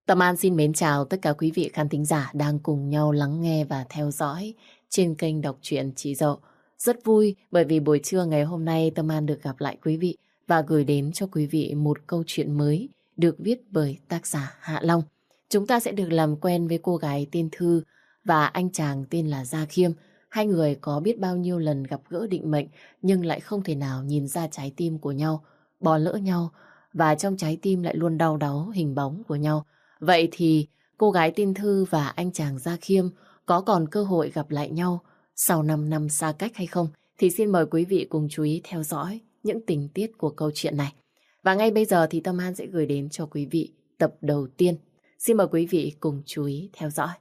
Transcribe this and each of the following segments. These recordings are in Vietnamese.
Tâm An xin mến chào tất cả quý vị khán thính giả đang cùng nhau lắng nghe và theo dõi trên kênh đọc truyện Chị Dậu. Rất vui bởi vì buổi trưa ngày hôm nay Tâm An được gặp lại quý vị và gửi đến cho quý vị một câu chuyện mới được viết bởi tác giả Hạ Long. Chúng ta sẽ được làm quen với cô gái tên Thư và anh chàng tên là Gia Khiêm. Hai người có biết bao nhiêu lần gặp gỡ định mệnh nhưng lại không thể nào nhìn ra trái tim của nhau, bỏ lỡ nhau và trong trái tim lại luôn đau đáu hình bóng của nhau. Vậy thì cô gái tên Thư và anh chàng Gia Khiêm có còn cơ hội gặp lại nhau sau 5 năm xa cách hay không? Thì xin mời quý vị cùng chú ý theo dõi những tình tiết của câu chuyện này. Và ngay bây giờ thì Tâm An sẽ gửi đến cho quý vị tập đầu tiên. Xin mời quý vị cùng chú ý theo dõi.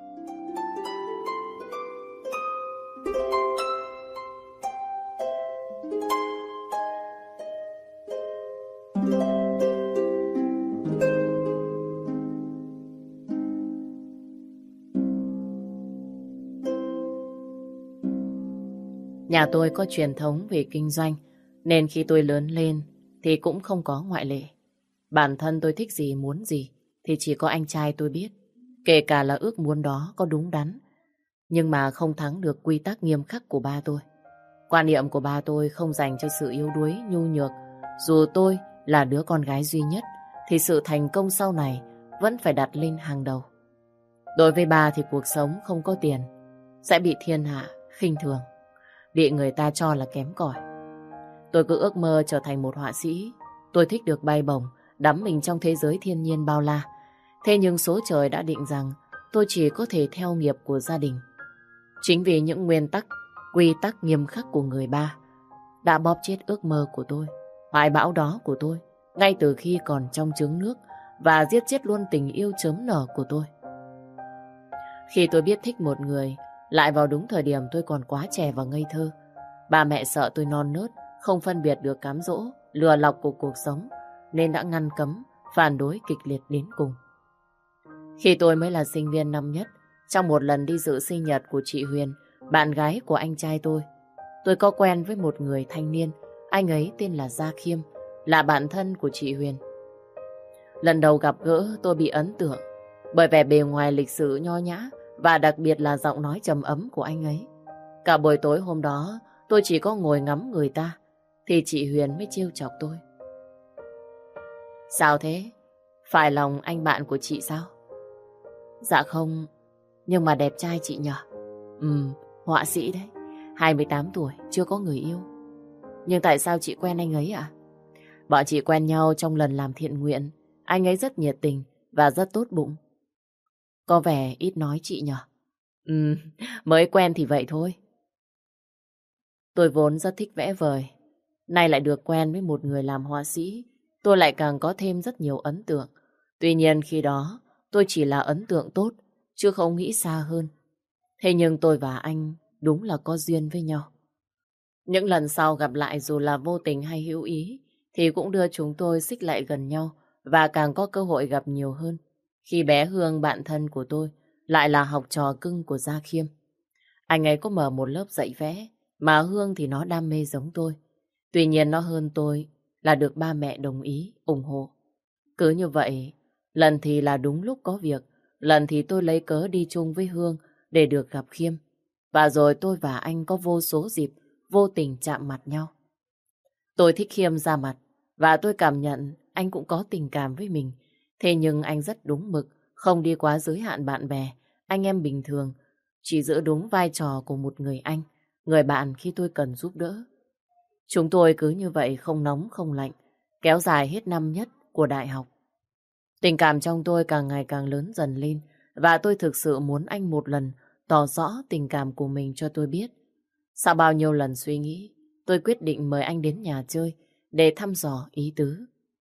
Nhà tôi có truyền thống về kinh doanh, nên khi tôi lớn lên thì cũng không có ngoại lệ. Bản thân tôi thích gì muốn gì thì chỉ có anh trai tôi biết, kể cả là ước muốn đó có đúng đắn. Nhưng mà không thắng được quy tắc nghiêm khắc của ba tôi. Quan niệm của ba tôi không dành cho sự yếu đuối, nhu nhược. Dù tôi là đứa con gái duy nhất thì sự thành công sau này vẫn phải đặt lên hàng đầu. Đối với ba thì cuộc sống không có tiền sẽ bị thiên hạ khinh thường, bị người ta cho là kém cỏi. Tôi cứ ước mơ trở thành một họa sĩ. Tôi thích được bay bổng, đắm mình trong thế giới thiên nhiên bao la. Thế nhưng số trời đã định rằng tôi chỉ có thể theo nghiệp của gia đình. Chính vì những nguyên tắc, quy tắc nghiêm khắc của người ba đã bóp chết ước mơ của tôi, hoài bão đó của tôi, ngay từ khi còn trong trứng nước, và giết chết luôn tình yêu chớm nở của tôi. Khi tôi biết thích một người, lại vào đúng thời điểm tôi còn quá trẻ và ngây thơ, ba mẹ sợ tôi non nớt, không phân biệt được cám dỗ, lừa lọc của cuộc sống, nên đã ngăn cấm, phản đối kịch liệt đến cùng. Khi tôi mới là sinh viên năm nhất, trong một lần đi dự sinh nhật của chị Huyền, bạn gái của anh trai tôi có quen với một người thanh niên, anh ấy tên là Gia Khiêm, là bạn thân của chị Huyền. Lần đầu gặp gỡ tôi bị ấn tượng bởi vẻ bề ngoài lịch sự nho nhã và đặc biệt là giọng nói trầm ấm của anh ấy. Cả buổi tối hôm đó tôi chỉ có ngồi ngắm người ta thì chị Huyền mới trêu chọc tôi. Sao thế? Phải lòng anh bạn của chị sao? Dạ không, nhưng mà đẹp trai chị nhở? Họa sĩ đấy, 28 tuổi, chưa có người yêu. Nhưng tại sao chị quen anh ấy ạ? Bọn chị quen nhau trong lần làm thiện nguyện. Anh ấy rất nhiệt tình và rất tốt bụng. Có vẻ ít nói chị nhở? Mới quen thì vậy thôi. Tôi vốn rất thích vẽ vời, nay lại được quen với một người làm họa sĩ, tôi lại càng có thêm rất nhiều ấn tượng. Tuy nhiên khi đó tôi chỉ là ấn tượng tốt, chứ không nghĩ xa hơn. Thế nhưng tôi và anh đúng là có duyên với nhau. Những lần sau gặp lại dù là vô tình hay hữu ý thì cũng đưa chúng tôi xích lại gần nhau và càng có cơ hội gặp nhiều hơn. Khi bé Hương, bạn thân của tôi, lại là học trò cưng của Gia Khiêm. Anh ấy có mở một lớp dạy vẽ, mà Hương thì nó đam mê giống tôi. Tuy nhiên nó hơn tôi là được ba mẹ đồng ý, ủng hộ. Cứ như vậy, lần thì là đúng lúc có việc, lần thì tôi lấy cớ đi chung với Hương để được gặp Khiêm. Và rồi tôi và anh có vô số dịp vô tình chạm mặt nhau. Tôi thích Khiêm ra mặt và tôi cảm nhận anh cũng có tình cảm với mình. Thế nhưng anh rất đúng mực, không đi quá giới hạn bạn bè, anh em bình thường, chỉ giữ đúng vai trò của một người anh, người bạn khi tôi cần giúp đỡ. Chúng tôi cứ như vậy không nóng không lạnh, kéo dài hết năm nhất của đại học. Tình cảm trong tôi càng ngày càng lớn dần lên và tôi thực sự muốn anh một lần tỏ rõ tình cảm của mình cho tôi biết. Sau bao nhiêu lần suy nghĩ, tôi quyết định mời anh đến nhà chơi để thăm dò ý tứ.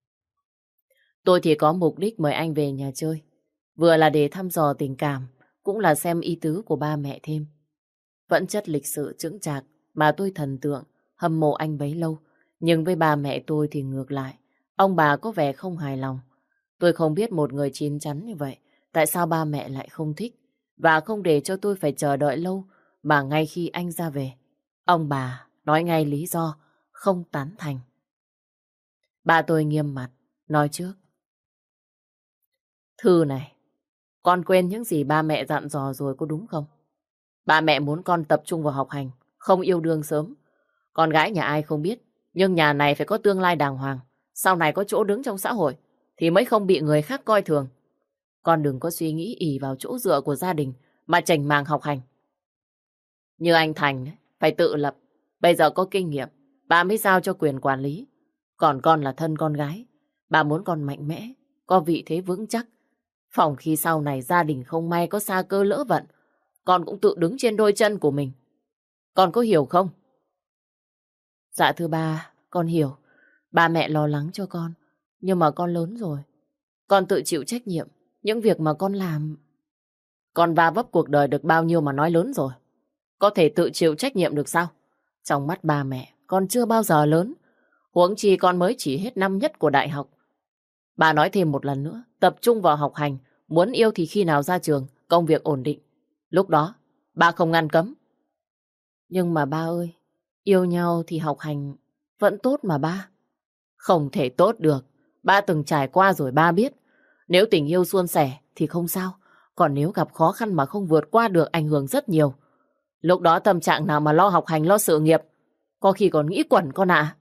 Tôi thì có mục đích mời anh về nhà chơi, vừa là để thăm dò tình cảm, cũng là xem ý tứ của ba mẹ thêm. Vẫn chất lịch sự chững chạc mà tôi thần tượng, hâm mộ anh bấy lâu. Nhưng với ba mẹ tôi thì ngược lại, ông bà có vẻ không hài lòng. Tôi không biết một người chín chắn như vậy, tại sao ba mẹ lại không thích và không để cho tôi phải chờ đợi lâu, mà ngay khi anh ra về, ông bà nói ngay lý do không tán thành. Ba tôi nghiêm mặt, nói trước. Thư này, con quên những gì ba mẹ dặn dò rồi có đúng không? Ba mẹ muốn con tập trung vào học hành, không yêu đương sớm. Con gái nhà ai không biết, nhưng nhà này phải có tương lai đàng hoàng. Sau này có chỗ đứng trong xã hội, thì mới không bị người khác coi thường. Con đừng có suy nghĩ ỷ vào chỗ dựa của gia đình mà chảnh màng học hành. Như anh Thành, phải tự lập. Bây giờ có kinh nghiệm, ba mới giao cho quyền quản lý. Còn con là thân con gái. Ba muốn con mạnh mẽ, có vị thế vững chắc. Phòng khi sau này gia đình không may có sa cơ lỡ vận, con cũng tự đứng trên đôi chân của mình. Con có hiểu không? Dạ thưa ba, con hiểu. Ba mẹ lo lắng cho con. Nhưng mà con lớn rồi. Con tự chịu trách nhiệm. Những việc mà con làm... Con va vấp cuộc đời được bao nhiêu mà nói lớn rồi. Có thể tự chịu trách nhiệm được sao? Trong mắt ba mẹ, con chưa bao giờ lớn. Huống chi con mới chỉ hết năm nhất của đại học. Bà nói thêm một lần nữa, tập trung vào học hành. Muốn yêu thì khi nào ra trường, công việc ổn định. Lúc đó, ba không ngăn cấm. Nhưng mà ba ơi, yêu nhau thì học hành vẫn tốt mà ba. Không thể tốt được. Ba từng trải qua rồi ba biết. Nếu tình yêu suôn sẻ thì không sao. Còn nếu gặp khó khăn mà không vượt qua được ảnh hưởng rất nhiều. Lúc đó tâm trạng nào mà lo học hành lo sự nghiệp. Có khi còn nghĩ quẩn con ạ.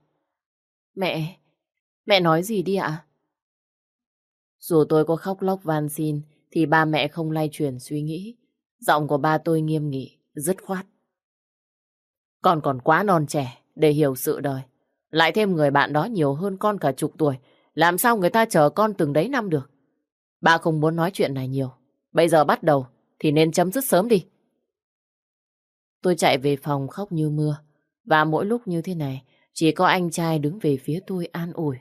Mẹ nói gì đi ạ? Dù tôi có khóc lóc van xin thì ba mẹ không lay chuyển suy nghĩ. Giọng của ba tôi nghiêm nghị, dứt khoát. Con còn quá non trẻ để hiểu sự đời. Lại thêm người bạn đó nhiều hơn con cả chục tuổi. Làm sao người ta chờ con từng đấy năm được? Ba không muốn nói chuyện này nhiều. Bây giờ bắt đầu thì nên chấm dứt sớm đi. Tôi chạy về phòng khóc như mưa. Và mỗi lúc như thế này, chỉ có anh trai đứng về phía tôi an ủi.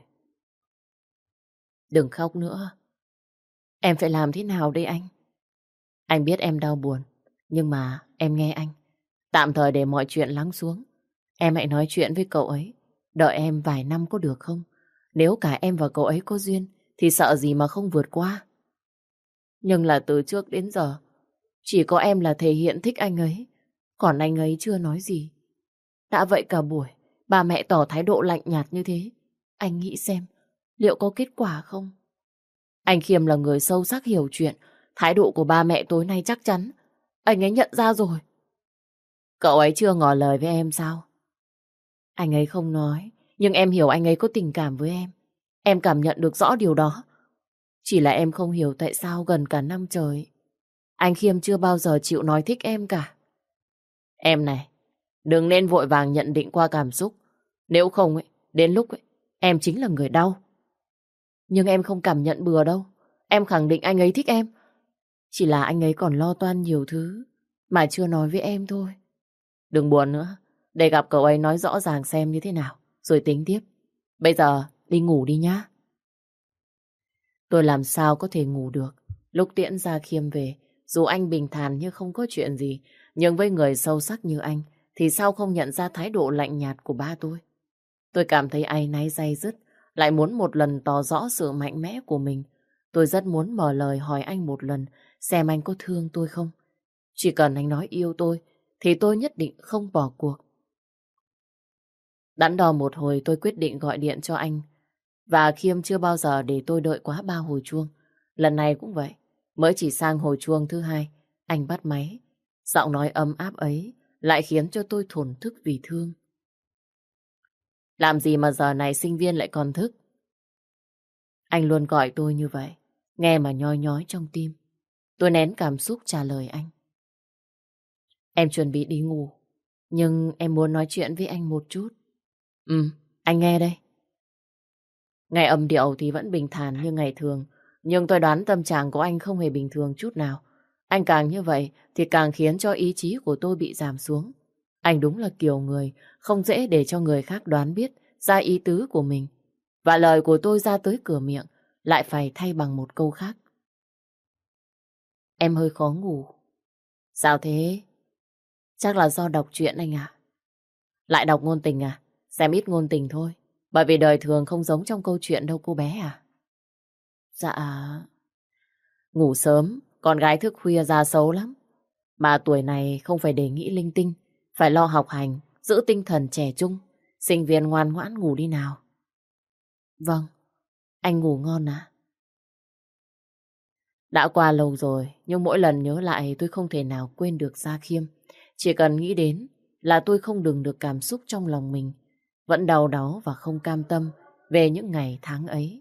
Đừng khóc nữa. Em phải làm thế nào đây anh? Anh biết em đau buồn. Nhưng mà em nghe anh. Tạm thời để mọi chuyện lắng xuống. Em hãy nói chuyện với cậu ấy. Đợi em vài năm có được không? Nếu cả em và cậu ấy có duyên thì sợ gì mà không vượt qua. Nhưng là từ trước đến giờ chỉ có em là thể hiện thích anh ấy. Còn anh ấy chưa nói gì. Đã vậy cả buổi bà mẹ tỏ thái độ lạnh nhạt như thế. Anh nghĩ xem liệu có kết quả không? Anh Khiêm là người sâu sắc hiểu chuyện. Thái độ của ba mẹ tối nay chắc chắn anh ấy nhận ra rồi. Cậu ấy chưa ngỏ lời với em sao? Anh ấy không nói, nhưng em hiểu anh ấy có tình cảm với em. Em cảm nhận được rõ điều đó. Chỉ là em không hiểu tại sao gần cả năm trời anh Khiêm chưa bao giờ chịu nói thích em cả. Em này, đừng nên vội vàng nhận định qua cảm xúc. Nếu không, đến lúc em chính là người đau. Nhưng em không cảm nhận bừa đâu. Em khẳng định anh ấy thích em. Chỉ là anh ấy còn lo toan nhiều thứ mà chưa nói với em thôi. Đừng buồn nữa. Để gặp cậu ấy nói rõ ràng xem như thế nào, rồi tính tiếp. Bây giờ đi ngủ đi nhá. Tôi làm sao có thể ngủ được. Lúc tiễn ra Khiêm về, dù anh bình thản như không có chuyện gì, nhưng với người sâu sắc như anh, thì sao không nhận ra thái độ lạnh nhạt của ba tôi. Tôi cảm thấy áy náy day dứt, lại muốn một lần tỏ rõ sự mạnh mẽ của mình. Tôi rất muốn mở lời hỏi anh một lần, xem anh có thương tôi không. Chỉ cần anh nói yêu tôi, thì tôi nhất định không bỏ cuộc. Đắn đo một hồi tôi quyết định gọi điện cho anh. Và Khiêm chưa bao giờ để tôi đợi quá 3 hồi chuông. Lần này cũng vậy. Mới chỉ sang hồi chuông thứ 2, anh bắt máy. Giọng nói ấm áp ấy lại khiến cho tôi thổn thức vì thương. Làm gì mà giờ này sinh viên lại còn thức? Anh luôn gọi tôi như vậy. Nghe mà nhói nhói trong tim. Tôi nén cảm xúc trả lời anh. Em chuẩn bị đi ngủ. Nhưng em muốn nói chuyện với anh một chút. Anh nghe đây. Ngày âm điệu thì vẫn bình thản như ngày thường. Nhưng tôi đoán tâm trạng của anh không hề bình thường chút nào. Anh càng như vậy thì càng khiến cho ý chí của tôi bị giảm xuống. Anh đúng là kiểu người không dễ để cho người khác đoán biết ra ý tứ của mình. Và lời của tôi ra tới cửa miệng lại phải thay bằng một câu khác. Em hơi khó ngủ. Sao thế? Chắc là do đọc truyện anh ạ. Lại đọc ngôn tình à? Xem ít ngôn tình thôi. Bởi vì đời thường không giống trong câu chuyện đâu cô bé à? Dạ... Ngủ sớm, con gái thức khuya ra xấu lắm. Mà tuổi này không phải để nghĩ linh tinh, phải lo học hành, giữ tinh thần trẻ trung. Sinh viên ngoan ngoãn ngủ đi nào. Vâng, anh ngủ ngon à? Đã qua lâu rồi, nhưng mỗi lần nhớ lại tôi không thể nào quên được Gia Khiêm. Chỉ cần nghĩ đến là tôi không đừng được cảm xúc trong lòng mình. Vẫn đau đáu và không cam tâm về những ngày tháng ấy.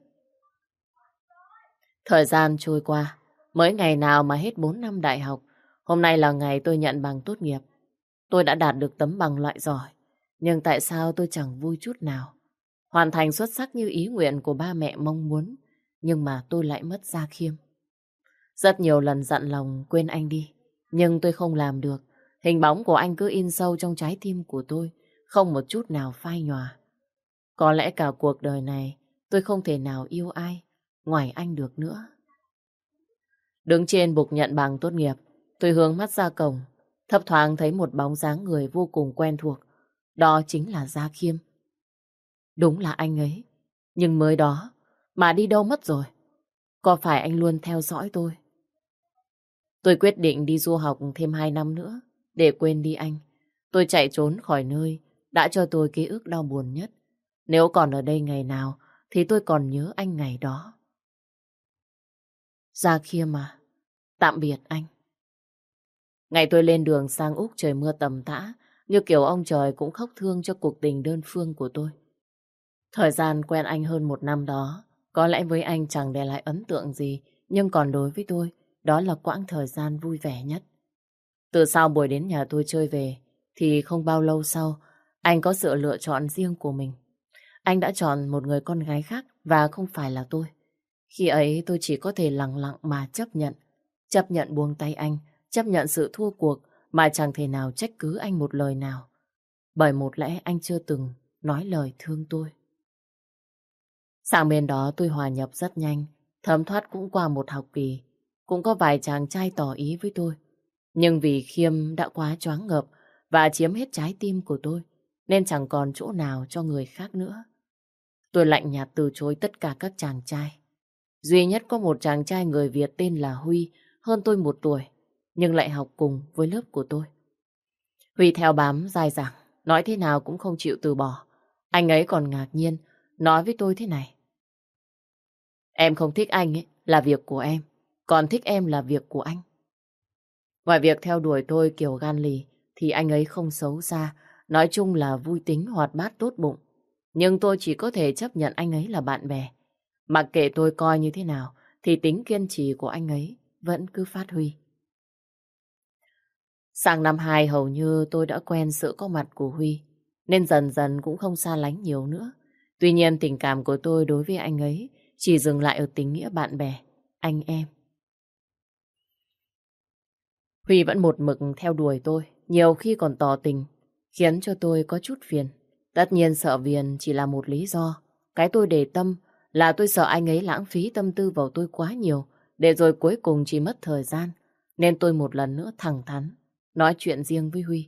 Thời gian trôi qua, mới ngày nào mà hết 4 năm đại học. Hôm nay là ngày tôi nhận bằng tốt nghiệp. Tôi đã đạt được tấm bằng loại giỏi. Nhưng tại sao tôi chẳng vui chút nào? Hoàn thành xuất sắc như ý nguyện của ba mẹ mong muốn. Nhưng mà tôi lại mất Gia Khiêm. Rất nhiều lần dặn lòng quên anh đi. Nhưng tôi không làm được. Hình bóng của anh cứ in sâu trong trái tim của tôi. Không một chút nào phai nhòa. Có lẽ cả cuộc đời này tôi không thể nào yêu ai ngoài anh được nữa. Đứng trên bục nhận bằng tốt nghiệp, tôi hướng mắt ra cổng, thấp thoáng thấy một bóng dáng người vô cùng quen thuộc. Đó chính là Gia Khiêm. Đúng là anh ấy. Nhưng mới đó, mà đi đâu mất rồi? Có phải anh luôn theo dõi tôi? Tôi quyết định đi du học thêm 2 năm nữa, để quên đi anh. Tôi chạy trốn khỏi nơi đã cho tôi ký ức đau buồn nhất. Nếu còn ở đây ngày nào, thì tôi còn nhớ anh ngày đó. Gia Khiêm à, tạm biệt anh. Ngày tôi lên đường sang Úc trời mưa tầm tã, như kiểu ông trời cũng khóc thương cho cuộc tình đơn phương của tôi. Thời gian quen anh hơn 1 năm đó, có lẽ với anh chẳng để lại ấn tượng gì, nhưng còn đối với tôi, đó là quãng thời gian vui vẻ nhất. Từ sau buổi đến nhà tôi chơi về, thì không bao lâu sau, anh có sự lựa chọn riêng của mình. Anh đã chọn một người con gái khác và không phải là tôi. Khi ấy tôi chỉ có thể lặng lặng mà chấp nhận buông tay anh, chấp nhận sự thua cuộc mà chẳng thể nào trách cứ anh một lời nào. Bởi một lẽ anh chưa từng nói lời thương tôi. Sang bên đó tôi hòa nhập rất nhanh, thấm thoát cũng qua một học kỳ. Cũng có vài chàng trai tỏ ý với tôi. Nhưng vì Khiêm đã quá choáng ngợp và chiếm hết trái tim của tôi, nên chẳng còn chỗ nào cho người khác nữa. Tôi lạnh nhạt từ chối tất cả các chàng trai. Duy nhất có một chàng trai người Việt tên là Huy, hơn tôi 1 tuổi, nhưng lại học cùng với lớp của tôi. Huy theo bám dai dẳng, nói thế nào cũng không chịu từ bỏ. Anh ấy còn ngạc nhiên, nói với tôi thế này. Em không thích anh ấy là việc của em, còn thích em là việc của anh. Ngoài việc theo đuổi tôi kiểu gan lì, thì anh ấy không xấu xa, nói chung là vui tính, hoạt bát, tốt bụng. Nhưng tôi chỉ có thể chấp nhận anh ấy là bạn bè. Mặc kệ tôi coi như thế nào, thì tính kiên trì của anh ấy vẫn cứ phát huy. Sang năm 2 hầu như tôi đã quen sự có mặt của Huy, nên dần dần cũng không xa lánh nhiều nữa. Tuy nhiên tình cảm của tôi đối với anh ấy chỉ dừng lại ở tình nghĩa bạn bè, anh em. Huy vẫn một mực theo đuổi tôi, nhiều khi còn tỏ tình, khiến cho tôi có chút phiền. Tất nhiên sợ phiền chỉ là một lý do. Cái tôi để tâm là tôi sợ anh ấy lãng phí tâm tư vào tôi quá nhiều, để rồi cuối cùng chỉ mất thời gian. Nên tôi một lần nữa thẳng thắn, nói chuyện riêng với Huy.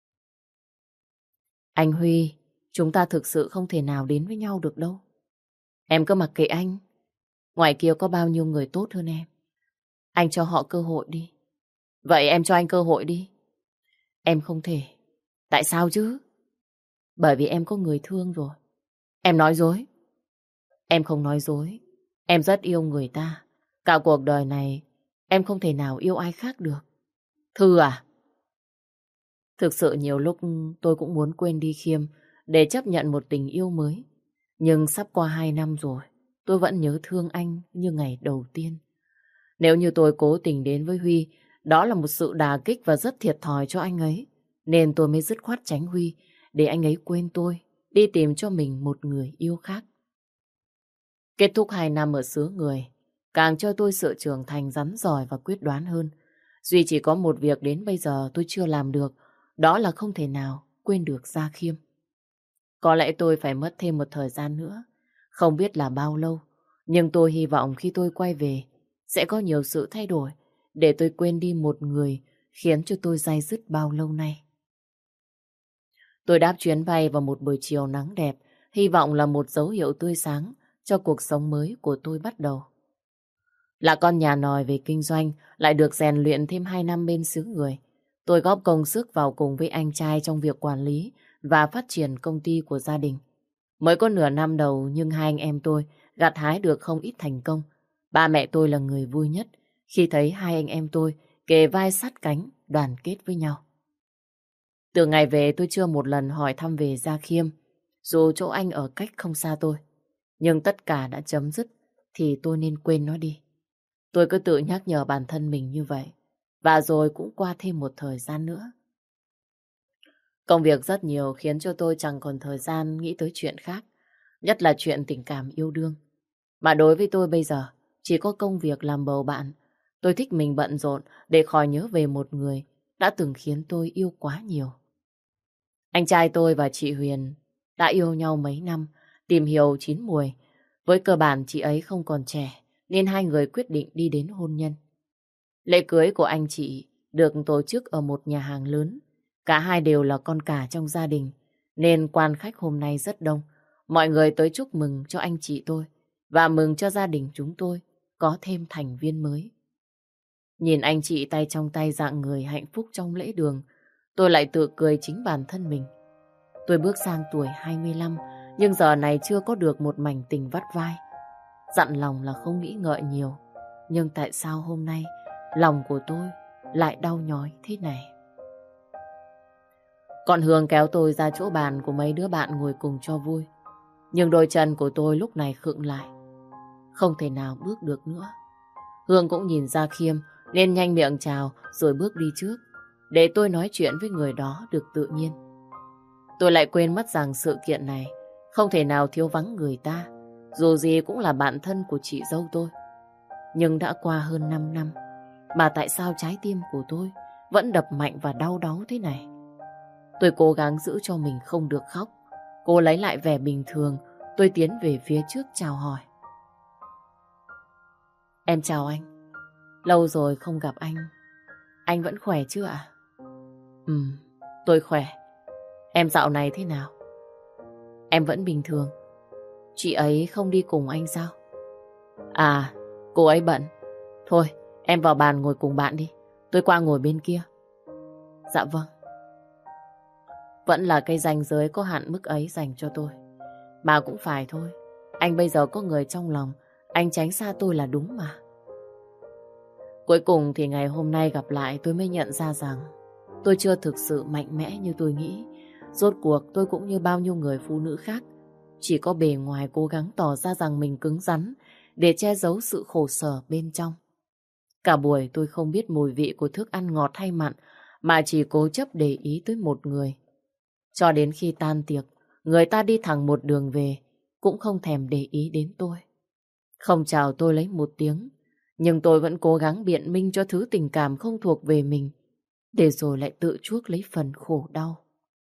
Anh Huy, chúng ta thực sự không thể nào đến với nhau được đâu. Em cứ mặc kệ anh, ngoài kia có bao nhiêu người tốt hơn em. Anh cho họ cơ hội đi. Vậy em cho anh cơ hội đi. Em không thể. Tại sao chứ? Bởi vì em có người thương rồi. Em nói dối. Em không nói dối. Em rất yêu người ta. Cả cuộc đời này em không thể nào yêu ai khác được. Thư à? Thực sự nhiều lúc tôi cũng muốn quên đi Khiêm để chấp nhận một tình yêu mới. Nhưng sắp qua 2 năm rồi, tôi vẫn nhớ thương anh như ngày đầu tiên. Nếu như tôi cố tình đến với Huy, đó là một sự đả kích và rất thiệt thòi cho anh ấy. Nên tôi mới dứt khoát tránh Huy để anh ấy quên tôi, đi tìm cho mình một người yêu khác. Kết thúc 2 năm ở xứ người, càng cho tôi sự trưởng thành rắn rỏi và quyết đoán hơn. Duy chỉ có một việc đến bây giờ tôi chưa làm được, đó là không thể nào quên được Gia Khiêm. Có lẽ tôi phải mất thêm một thời gian nữa, không biết là bao lâu, nhưng tôi hy vọng khi tôi quay về, sẽ có nhiều sự thay đổi, để tôi quên đi một người khiến cho tôi day dứt bao lâu nay. Tôi đáp chuyến bay vào một buổi chiều nắng đẹp, hy vọng là một dấu hiệu tươi sáng cho cuộc sống mới của tôi bắt đầu. Là con nhà nòi về kinh doanh, lại được rèn luyện thêm 2 năm bên xứ người. Tôi góp công sức vào cùng với anh trai trong việc quản lý và phát triển công ty của gia đình. Mới có nửa năm đầu nhưng hai anh em tôi gặt hái được không ít thành công. Ba mẹ tôi là người vui nhất khi thấy hai anh em tôi kề vai sát cánh, đoàn kết với nhau. Từ ngày về tôi chưa một lần hỏi thăm về Gia Khiêm, dù chỗ anh ở cách không xa tôi. Nhưng tất cả đã chấm dứt thì tôi nên quên nó đi. Tôi cứ tự nhắc nhở bản thân mình như vậy. Và rồi cũng qua thêm một thời gian nữa. Công việc rất nhiều khiến cho tôi chẳng còn thời gian nghĩ tới chuyện khác. Nhất là chuyện tình cảm yêu đương. Mà đối với tôi bây giờ, chỉ có công việc làm bầu bạn. Tôi thích mình bận rộn để khỏi nhớ về một người đã từng khiến tôi yêu quá nhiều. Anh trai tôi và chị Huyền đã yêu nhau mấy năm, tìm hiểu chín muồi. Với cơ bản chị ấy không còn trẻ, nên hai người quyết định đi đến hôn nhân. Lễ cưới của anh chị được tổ chức ở một nhà hàng lớn. Cả hai đều là con cả trong gia đình, nên quan khách hôm nay rất đông. Mọi người tới chúc mừng cho anh chị tôi và mừng cho gia đình chúng tôi có thêm thành viên mới. Nhìn anh chị tay trong tay dạng người hạnh phúc trong lễ đường, tôi lại tự cười chính bản thân mình. Tôi bước sang tuổi 25, nhưng giờ này chưa có được một mảnh tình vắt vai. Dặn lòng là không nghĩ ngợi nhiều, nhưng tại sao hôm nay lòng của tôi lại đau nhói thế này? Con Hương kéo tôi ra chỗ bàn của mấy đứa bạn ngồi cùng cho vui. Nhưng đôi chân của tôi lúc này khựng lại, không thể nào bước được nữa. Hương cũng nhìn ra Khiêm nên nhanh miệng chào rồi bước đi trước, để tôi nói chuyện với người đó được tự nhiên. Tôi lại quên mất rằng sự kiện này không thể nào thiếu vắng người ta, dù gì cũng là bạn thân của chị dâu tôi. Nhưng đã qua hơn 5 năm, mà tại sao trái tim của tôi vẫn đập mạnh và đau đáu thế này? Tôi cố gắng giữ cho mình không được khóc. Cô lấy lại vẻ bình thường, tôi tiến về phía trước chào hỏi. Em chào anh. Lâu rồi không gặp anh. Anh vẫn khỏe chứ ạ? Tôi khỏe. Em dạo này thế nào? Em vẫn bình thường. Chị ấy không đi cùng anh sao? À, cô ấy bận. Thôi, em vào bàn ngồi cùng bạn đi. Tôi qua ngồi bên kia. Dạ vâng. Vẫn là cái ranh giới có hạn mức ấy dành cho tôi. Mà cũng phải thôi. Anh bây giờ có người trong lòng, anh tránh xa tôi là đúng mà. Cuối cùng thì ngày hôm nay gặp lại tôi mới nhận ra rằng tôi chưa thực sự mạnh mẽ như tôi nghĩ. Rốt cuộc tôi cũng như bao nhiêu người phụ nữ khác, chỉ có bề ngoài cố gắng tỏ ra rằng mình cứng rắn để che giấu sự khổ sở bên trong. Cả buổi tôi không biết mùi vị của thức ăn ngọt hay mặn, mà chỉ cố chấp để ý tới một người. Cho đến khi tan tiệc, người ta đi thẳng một đường về, cũng không thèm để ý đến tôi. Không chào tôi lấy một tiếng, nhưng tôi vẫn cố gắng biện minh cho thứ tình cảm không thuộc về mình, để rồi lại tự chuốc lấy phần khổ đau.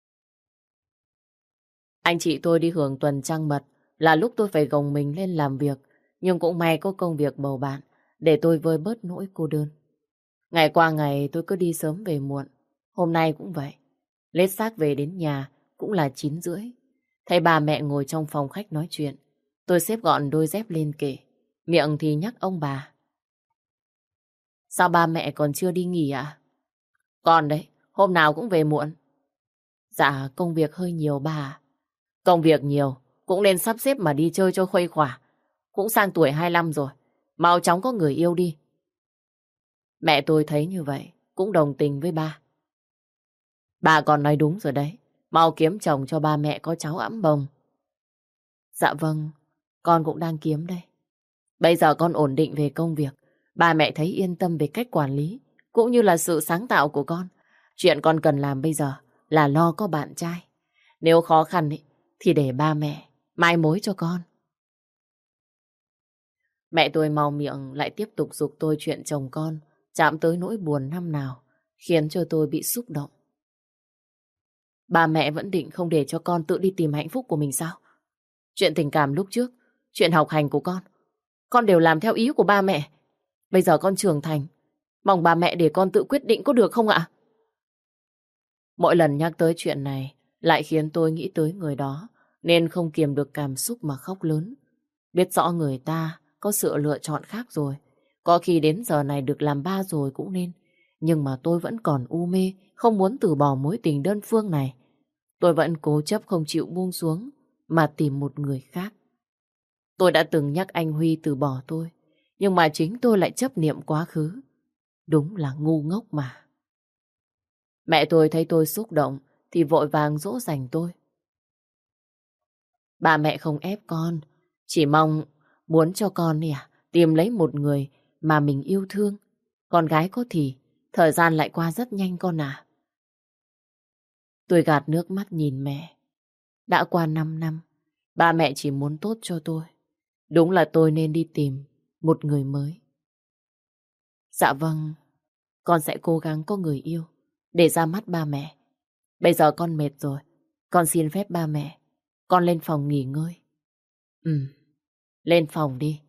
Anh chị tôi đi hưởng tuần trăng mật là lúc tôi phải gồng mình lên làm việc, nhưng cũng may có công việc bầu bạn để tôi vơi bớt nỗi cô đơn. Ngày qua ngày tôi cứ đi sớm về muộn. Hôm nay cũng vậy. Lết xác về đến nhà cũng là 9:30. Thấy bà mẹ ngồi trong phòng khách nói chuyện, tôi xếp gọn đôi dép lên kệ, miệng thì nhắc ông bà. Sao ba mẹ còn chưa đi nghỉ ạ? Còn đấy, hôm nào cũng về muộn. Dạ, công việc hơi nhiều bà ạ. Công việc nhiều, cũng nên sắp xếp mà đi chơi cho khuây khỏa. Cũng sang tuổi 25 rồi, mau chóng có người yêu đi. Mẹ tôi thấy như vậy, cũng đồng tình với ba. Bà còn nói đúng rồi đấy, mau kiếm chồng cho ba mẹ có cháu ẵm bồng. Dạ vâng, con cũng đang kiếm đây. Bây giờ con ổn định về công việc, ba mẹ thấy yên tâm về cách quản lý, cũng như là sự sáng tạo của con. Chuyện con cần làm bây giờ là lo có bạn trai. Nếu khó khăn ý, thì để ba mẹ mai mối cho con. Mẹ tôi mau miệng lại tiếp tục giục tôi chuyện chồng con, chạm tới nỗi buồn năm nào, khiến cho tôi bị xúc động. Ba mẹ vẫn định không để cho con tự đi tìm hạnh phúc của mình sao? Chuyện tình cảm lúc trước, chuyện học hành của con đều làm theo ý của ba mẹ. Bây giờ con trưởng thành, mong ba mẹ để con tự quyết định có được không ạ? Mỗi lần nhắc tới chuyện này, lại khiến tôi nghĩ tới người đó, nên không kiềm được cảm xúc mà khóc lớn. Biết rõ người ta có sự lựa chọn khác rồi, có khi đến giờ này được làm ba rồi cũng nên. Nhưng mà tôi vẫn còn u mê, không muốn từ bỏ mối tình đơn phương này. Tôi vẫn cố chấp không chịu buông xuống, mà tìm một người khác. Tôi đã từng nhắc anh Huy từ bỏ tôi, Nhưng mà chính tôi lại chấp niệm quá khứ. Đúng là ngu ngốc mà. Mẹ tôi thấy tôi xúc động thì vội vàng dỗ dành tôi. Ba mẹ không ép con, chỉ mong muốn cho con tìm lấy một người mà mình yêu thương. Con gái có thì, thời gian lại qua rất nhanh con à. Tôi gạt nước mắt nhìn mẹ. Đã qua 5 năm, ba mẹ chỉ muốn tốt cho tôi. Đúng là tôi nên đi tìm một người mới. Dạ vâng, con sẽ cố gắng có người yêu để ra mắt ba mẹ. Bây giờ con mệt rồi, con xin phép ba mẹ. Con lên phòng nghỉ ngơi. Ừ, lên phòng đi.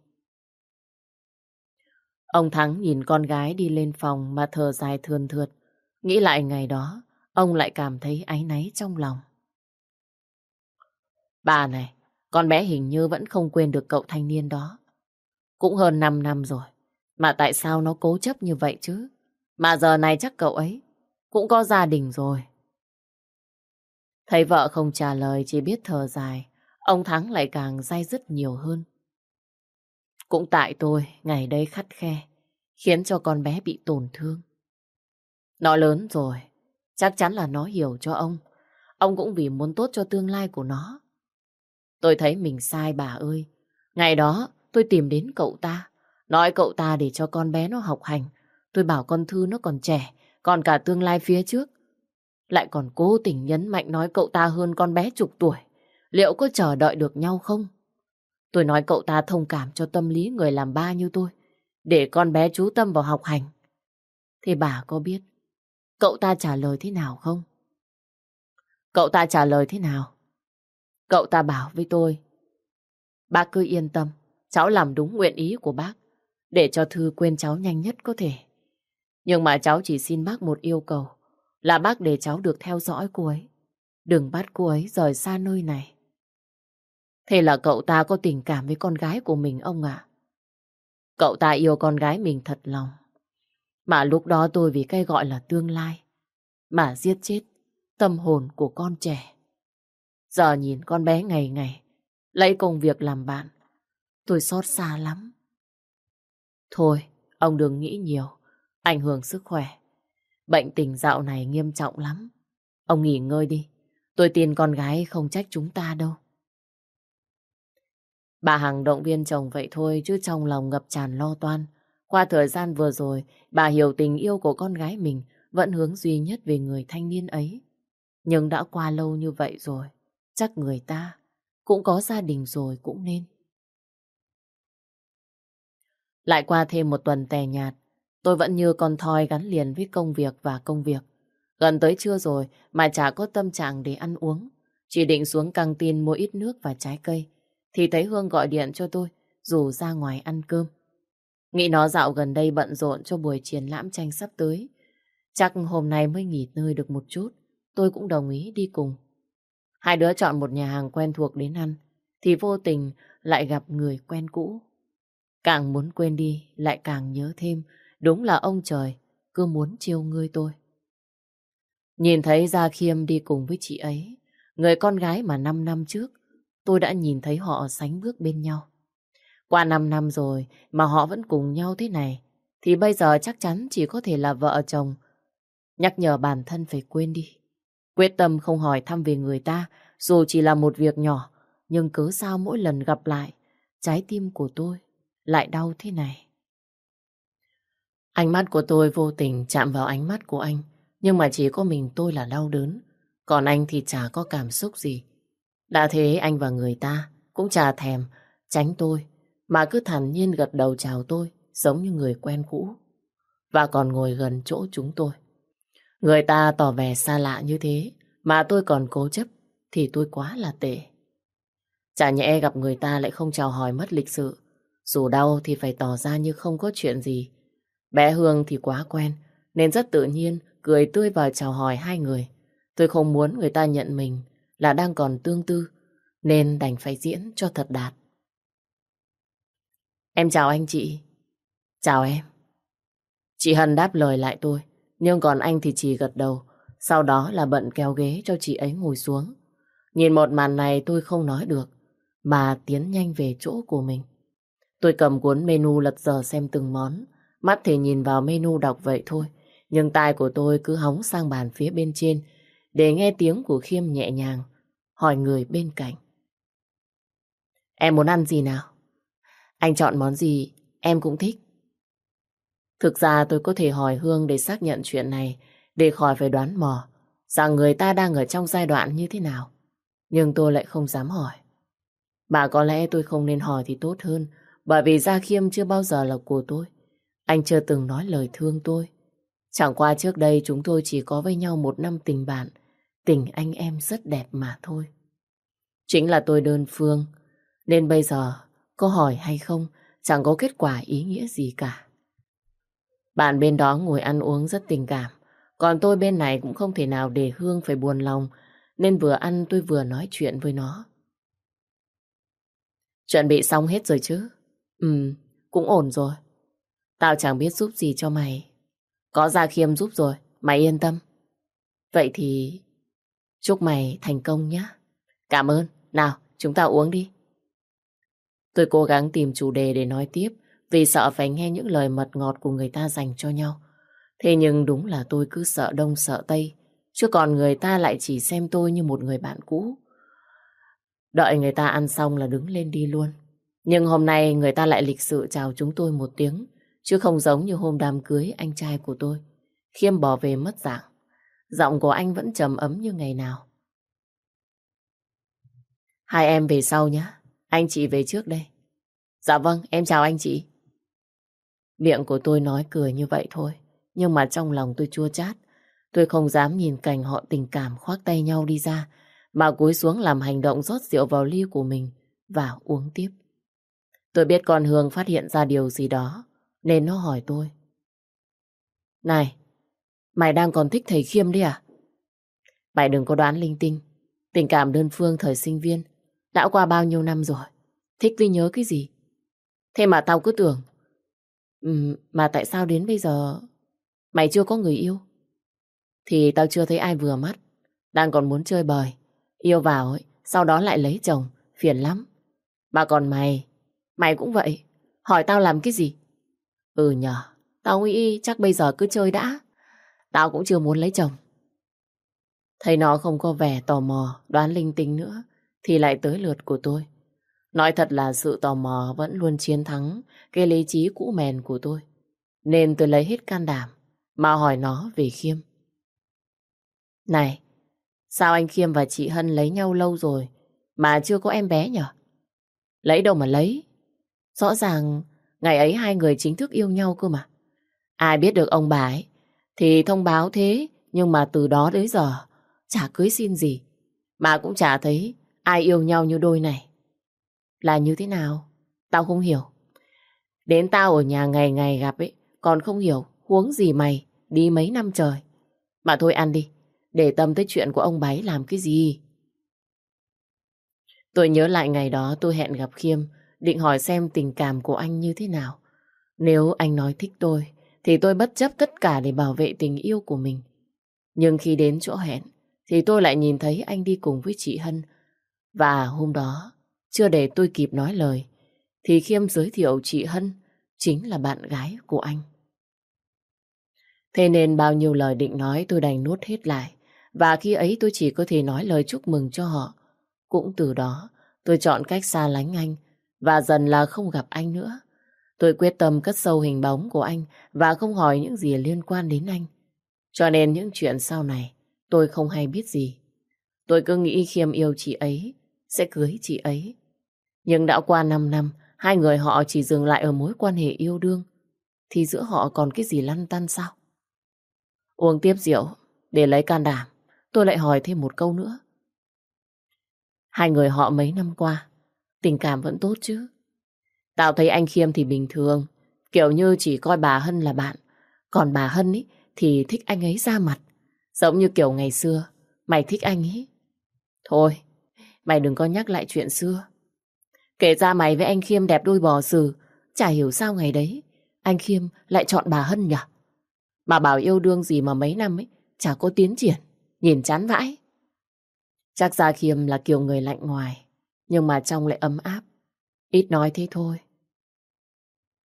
Ông Thắng nhìn con gái đi lên phòng mà thở dài thườn thượt. Nghĩ lại ngày đó, ông lại cảm thấy áy náy trong lòng. Bà này, con bé hình như vẫn không quên được cậu thanh niên đó. Cũng hơn 5 năm rồi. Mà tại sao nó cố chấp như vậy chứ? Mà giờ này chắc cậu ấy cũng có gia đình rồi. Thấy vợ không trả lời, chỉ biết thở dài, ông Thắng lại càng day dứt nhiều hơn. Cũng tại tôi ngày đây khắt khe, khiến cho con bé bị tổn thương. Nó lớn rồi, chắc chắn là nó hiểu cho ông. Ông cũng vì muốn tốt cho tương lai của nó. Tôi thấy mình sai bà ơi. Ngày đó tôi tìm đến cậu ta, nói cậu ta để cho con bé nó học hành. Tôi bảo con Thư nó còn trẻ, còn cả tương lai phía trước. Lại còn cố tình nhấn mạnh nói cậu ta hơn con bé chục tuổi. Liệu có chờ đợi được nhau không? Tôi nói cậu ta thông cảm cho tâm lý người làm ba như tôi, để con bé chú tâm vào học hành. Thế bà có biết cậu ta trả lời thế nào không? Cậu ta trả lời thế nào? Cậu ta bảo với tôi, bác cứ yên tâm, cháu làm đúng nguyện ý của bác, để cho Thư quên cháu nhanh nhất có thể. Nhưng mà cháu chỉ xin bác một yêu cầu, là bác để cháu được theo dõi cô ấy. Đừng bắt cô ấy rời xa nơi này. Thế là cậu ta có tình cảm với con gái của mình ông ạ. Cậu ta yêu con gái mình thật lòng. Mà lúc đó tôi vì cái gọi là tương lai mà giết chết tâm hồn của con trẻ. Giờ nhìn con bé ngày ngày lấy công việc làm bạn, tôi xót xa lắm. Thôi, ông đừng nghĩ nhiều, ảnh hưởng sức khỏe. Bệnh tình dạo này nghiêm trọng lắm. Ông nghỉ ngơi đi, tôi tin con gái không trách chúng ta đâu. Bà Hằng động viên chồng vậy thôi chứ trong lòng ngập tràn lo toan. Qua thời gian vừa rồi, bà hiểu tình yêu của con gái mình vẫn hướng duy nhất về người thanh niên ấy. Nhưng đã qua lâu như vậy rồi, chắc người ta cũng có gia đình rồi cũng nên. Lại qua thêm một tuần tẻ nhạt, tôi vẫn như con thoi gắn liền với công việc và công việc. Gần tới trưa rồi mà chả có tâm trạng để ăn uống. Chỉ định xuống căng tin mua ít nước và trái cây, thì thấy Hương gọi điện cho tôi, rủ ra ngoài ăn cơm. Nghĩ nó dạo gần đây bận rộn cho buổi triển lãm tranh sắp tới. Chắc hôm nay mới nghỉ ngơi được một chút, tôi cũng đồng ý đi cùng. Hai đứa chọn một nhà hàng quen thuộc đến ăn, thì vô tình lại gặp người quen cũ. Càng muốn quên đi, lại càng nhớ thêm. Đúng là ông trời cứ muốn chiêu ngươi tôi. Nhìn thấy Gia Khiêm đi cùng với chị ấy, người con gái mà 5 năm trước tôi đã nhìn thấy họ sánh bước bên nhau. Qua 5 năm rồi mà họ vẫn cùng nhau thế này, thì bây giờ chắc chắn chỉ có thể là vợ chồng. Nhắc nhở bản thân phải quên đi. Quyết tâm không hỏi thăm về người ta, dù chỉ là một việc nhỏ, nhưng cớ sao mỗi lần gặp lại, trái tim của tôi lại đau thế này. Ánh mắt của tôi vô tình chạm vào ánh mắt của anh, nhưng mà chỉ có mình tôi là đau đớn, còn anh thì chả có cảm xúc gì. Đã thế anh và người ta cũng chả thèm tránh tôi, mà cứ thản nhiên gật đầu chào tôi, giống như người quen cũ. Và còn ngồi gần chỗ chúng tôi. Người ta tỏ vẻ xa lạ như thế, mà tôi còn cố chấp, thì tôi quá là tệ. Chả nhẽ gặp người ta lại không chào hỏi mất lịch sự. Dù đau thì phải tỏ ra như không có chuyện gì. Bé Hương thì quá quen, nên rất tự nhiên cười tươi và chào hỏi hai người. Tôi không muốn người ta nhận mình là đang còn tương tư, nên đành phải diễn cho thật đạt. Em chào anh chị. Chào em. Chị Hân đáp lời lại tôi, nhưng còn anh thì chỉ gật đầu, sau đó là bận kéo ghế cho chị ấy ngồi xuống. Nhìn một màn này tôi không nói được, mà tiến nhanh về chỗ của mình. Tôi cầm cuốn menu lật dở xem từng món. Mắt thì nhìn vào menu đọc vậy thôi. Nhưng tai của tôi cứ hóng sang bàn phía bên trên để nghe tiếng của Khiêm nhẹ nhàng hỏi người bên cạnh. Em muốn ăn gì nào? Anh chọn món gì em cũng thích. Thực ra tôi có thể hỏi Hương để xác nhận chuyện này, để khỏi phải đoán mò rằng người ta đang ở trong giai đoạn như thế nào. Nhưng tôi lại không dám hỏi. Mà có lẽ tôi không nên hỏi thì tốt hơn, bởi vì Gia Khiêm chưa bao giờ là của tôi. Anh chưa từng nói lời thương tôi. Chẳng qua trước đây chúng tôi chỉ có với nhau 1 năm tình bạn, tình anh em rất đẹp mà thôi. Chính là tôi đơn phương, nên bây giờ có hỏi hay không chẳng có kết quả ý nghĩa gì cả. Bạn bên đó ngồi ăn uống rất tình cảm, còn tôi bên này cũng không thể nào để Hương phải buồn lòng, nên vừa ăn tôi vừa nói chuyện với nó. Chuẩn bị xong hết rồi chứ? Cũng ổn rồi. Tao chẳng biết giúp gì cho mày. Có Gia Khiêm giúp rồi, mày yên tâm. Vậy thì chúc mày thành công nhé. Cảm ơn. Nào, chúng ta uống đi. Tôi cố gắng tìm chủ đề để nói tiếp, vì sợ phải nghe những lời mật ngọt của người ta dành cho nhau. Thế nhưng đúng là tôi cứ sợ đông sợ tây, chứ còn người ta lại chỉ xem tôi như một người bạn cũ. Đợi người ta ăn xong là đứng lên đi luôn. Nhưng hôm nay người ta lại lịch sự chào chúng tôi 1 tiếng, chứ không giống như hôm đám cưới anh trai của tôi. Khiêm bỏ về mất dạng. Giọng của anh vẫn trầm ấm như ngày nào. Hai em về sau nhé. Anh chị về trước đây. Dạ vâng, em chào anh chị. Miệng của tôi nói cười như vậy thôi, nhưng mà trong lòng tôi chua chát. Tôi không dám nhìn cảnh họ tình cảm khoác tay nhau đi ra, mà cúi xuống làm hành động rót rượu vào ly của mình và uống tiếp. Tôi biết con Hương phát hiện ra điều gì đó, nên nó hỏi tôi. Này, mày đang còn thích thầy Khiêm đấy à? Mày đừng có đoán linh tinh. Tình cảm đơn phương thời sinh viên đã qua bao nhiêu năm rồi. Thích với nhớ cái gì? Thế mà tao cứ tưởng. Mà tại sao đến bây giờ mày chưa có người yêu? Thì tao chưa thấy ai vừa mắt. Đang còn muốn chơi bời. Yêu vào ấy, sau đó lại lấy chồng. Phiền lắm. Mà còn mày cũng vậy. Hỏi tao làm cái gì? Nhờ, tao nghĩ chắc bây giờ cứ chơi đã. Tao cũng chưa muốn lấy chồng. Thấy nó không có vẻ tò mò, đoán linh tinh nữa, thì lại tới lượt của tôi. Nói thật là sự tò mò vẫn luôn chiến thắng cái lý trí cũ mèn của tôi. Nên tôi lấy hết can đảm mà hỏi nó về Khiêm. Này, sao anh Khiêm và chị Hân lấy nhau lâu rồi mà chưa có em bé nhở? Lấy đâu mà lấy? Rõ ràng ngày ấy hai người chính thức yêu nhau cơ mà. Ai biết được ông bà ấy thì thông báo thế, nhưng mà từ đó đến giờ chả cưới xin gì, mà cũng chả thấy ai yêu nhau như đôi này. Là như thế nào? Tao không hiểu. Đến tao ở nhà ngày ngày gặp ấy, còn không hiểu, huống gì mày, đi mấy năm trời. Mà thôi ăn đi, để tâm tới chuyện của ông báy làm cái gì. Tôi nhớ lại ngày đó tôi hẹn gặp Khiêm, định hỏi xem tình cảm của anh như thế nào. Nếu anh nói thích tôi, thì tôi bất chấp tất cả để bảo vệ tình yêu của mình. Nhưng khi đến chỗ hẹn, thì tôi lại nhìn thấy anh đi cùng với chị Hân. Và hôm đó, chưa để tôi kịp nói lời, thì Khiêm giới thiệu chị Hân chính là bạn gái của anh. Thế nên bao nhiêu lời định nói tôi đành nuốt hết lại. Và khi ấy tôi chỉ có thể nói lời chúc mừng cho họ. Cũng từ đó, tôi chọn cách xa lánh anh và dần là không gặp anh nữa. Tôi quyết tâm cất sâu hình bóng của anh và không hỏi những gì liên quan đến anh. Cho nên những chuyện sau này tôi không hay biết gì. Tôi cứ nghĩ Khiêm yêu chị ấy, sẽ cưới chị ấy. Nhưng đã qua 5 năm, hai người họ chỉ dừng lại ở mối quan hệ yêu đương. Thì giữa họ còn cái gì lăn tăn sao? Uống tiếp rượu, để lấy can đảm, tôi lại hỏi thêm một câu nữa. Hai người họ mấy năm qua, tình cảm vẫn tốt chứ? Tao thấy anh Khiêm thì bình thường, kiểu như chỉ coi bà Hân là bạn. Còn bà Hân ý, thì thích anh ấy ra mặt. Giống như kiểu ngày xưa, mày thích anh ấy. Thôi, mày đừng có nhắc lại chuyện xưa. Kể ra mày với anh Khiêm đẹp đôi bò sừ, chả hiểu sao ngày đấy anh Khiêm lại chọn bà Hân nhỉ? Mà bảo yêu đương gì mà mấy năm ấy, chả có tiến triển, nhìn chán vãi. Chắc Gia Khiêm là kiểu người lạnh ngoài, nhưng mà trong lại ấm áp. Ít nói thế thôi.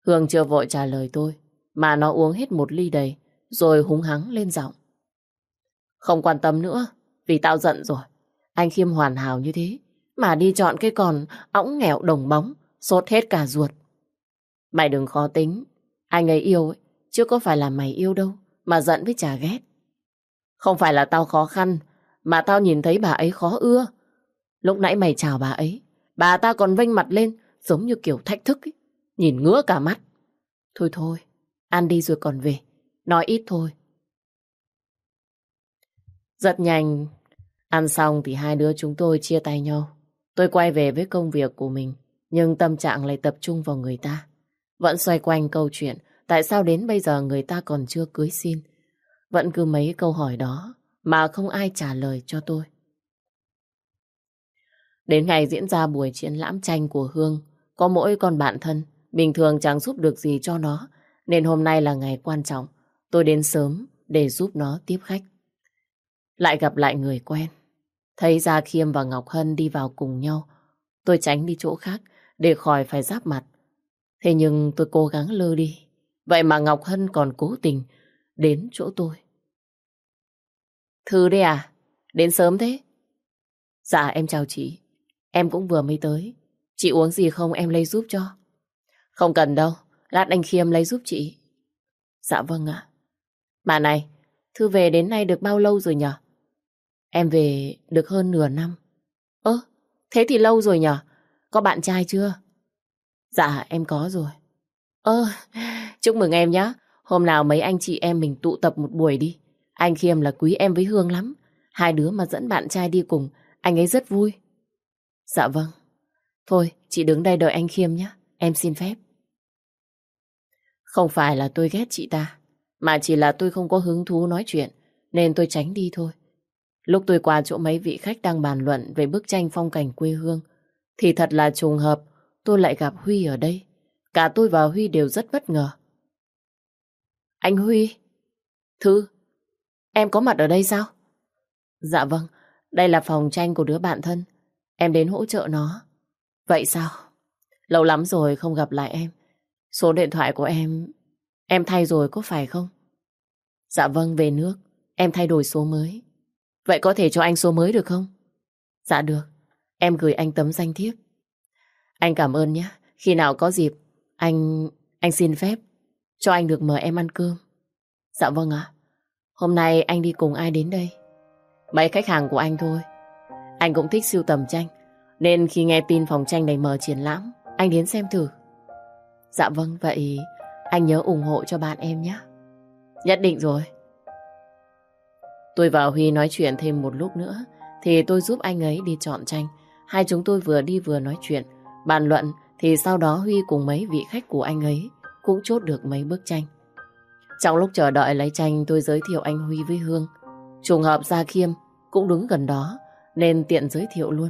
Hương chưa vội trả lời tôi, mà nó uống hết một ly đầy, rồi húng hắng lên giọng. Không quan tâm nữa, vì tao giận rồi. Anh Khiêm hoàn hảo như thế, mà đi chọn cái con õng nghèo đồng bóng, sốt hết cả ruột. Mày đừng khó tính, anh ấy yêu ấy, chứ có phải là mày yêu đâu, mà giận với chả ghét. Không phải là tao khó khăn, mà tao nhìn thấy bà ấy khó ưa. Lúc nãy mày chào bà ấy, bà ta còn vênh mặt lên, giống như kiểu thách thức ấy. Nhìn ngứa cả mắt. Thôi thôi, ăn đi rồi còn về. Nói ít thôi. Rất nhanh, ăn xong thì hai đứa chúng tôi chia tay nhau. Tôi quay về với công việc của mình, nhưng tâm trạng lại tập trung vào người ta. Vẫn xoay quanh câu chuyện tại sao đến bây giờ người ta còn chưa cưới xin. Vẫn cứ mấy câu hỏi đó mà không ai trả lời cho tôi. Đến ngày diễn ra buổi triển lãm tranh của Hương, có mỗi con bạn thân, bình thường chẳng giúp được gì cho nó, nên hôm nay là ngày quan trọng. Tôi đến sớm để giúp nó tiếp khách. Lại gặp lại người quen. Thấy Gia Khiêm và Ngọc Hân đi vào cùng nhau. Tôi tránh đi chỗ khác để khỏi phải giáp mặt. Thế nhưng tôi cố gắng lơ đi. Vậy mà Ngọc Hân còn cố tình đến chỗ tôi. Thư đây à? Đến sớm thế? Dạ em chào chị. Em cũng vừa mới tới. Chị uống gì không em lấy giúp cho. Không cần đâu. Lát anh Khiêm lấy giúp chị. Dạ vâng ạ. Bà này, Thư về đến nay được bao lâu rồi nhở? Em về được hơn nửa năm. Ơ, thế thì lâu rồi nhở? Có bạn trai chưa? Dạ em có rồi. Ơ, chúc mừng em nhé. Hôm nào mấy anh chị em mình tụ tập một buổi đi. Anh Khiêm là quý em với Hương lắm. Hai đứa mà dẫn bạn trai đi cùng, anh ấy rất vui. Dạ vâng. Thôi, chị đứng đây đợi anh Khiêm nhé. Em xin phép. Không phải là tôi ghét chị ta, mà chỉ là tôi không có hứng thú nói chuyện, nên tôi tránh đi thôi. Lúc tôi qua chỗ mấy vị khách đang bàn luận về bức tranh phong cảnh quê hương, thì thật là trùng hợp, tôi lại gặp Huy ở đây. Cả tôi và Huy đều rất bất ngờ. Anh Huy, Thư, em có mặt ở đây sao? Dạ vâng, đây là phòng tranh của đứa bạn thân. Em đến hỗ trợ nó. Vậy sao? Lâu lắm rồi không gặp lại em. Số điện thoại của em thay rồi có phải không? Dạ vâng, về nước. Em thay đổi số mới. Vậy có thể cho anh số mới được không? Dạ được. Em gửi anh tấm danh thiếp. Anh cảm ơn nhé. Khi nào có dịp, anh xin phép cho anh được mời em ăn cơm. Dạ vâng ạ. Hôm nay anh đi cùng ai đến đây? Mấy khách hàng của anh thôi. Anh cũng thích sưu tầm tranh, nên khi nghe tin phòng tranh này mở triển lãm, anh đến xem thử. Dạ vâng, vậy anh nhớ ủng hộ cho bạn em nhé. Nhất định rồi. Tôi và Huy nói chuyện thêm một lúc nữa, thì tôi giúp anh ấy đi chọn tranh. Hai chúng tôi vừa đi vừa nói chuyện, bàn luận, thì sau đó Huy cùng mấy vị khách của anh ấy cũng chốt được mấy bức tranh. Trong lúc chờ đợi lấy tranh, tôi giới thiệu anh Huy với Hương. Trùng hợp Gia Khiêm cũng đứng gần đó, nên tiện giới thiệu luôn.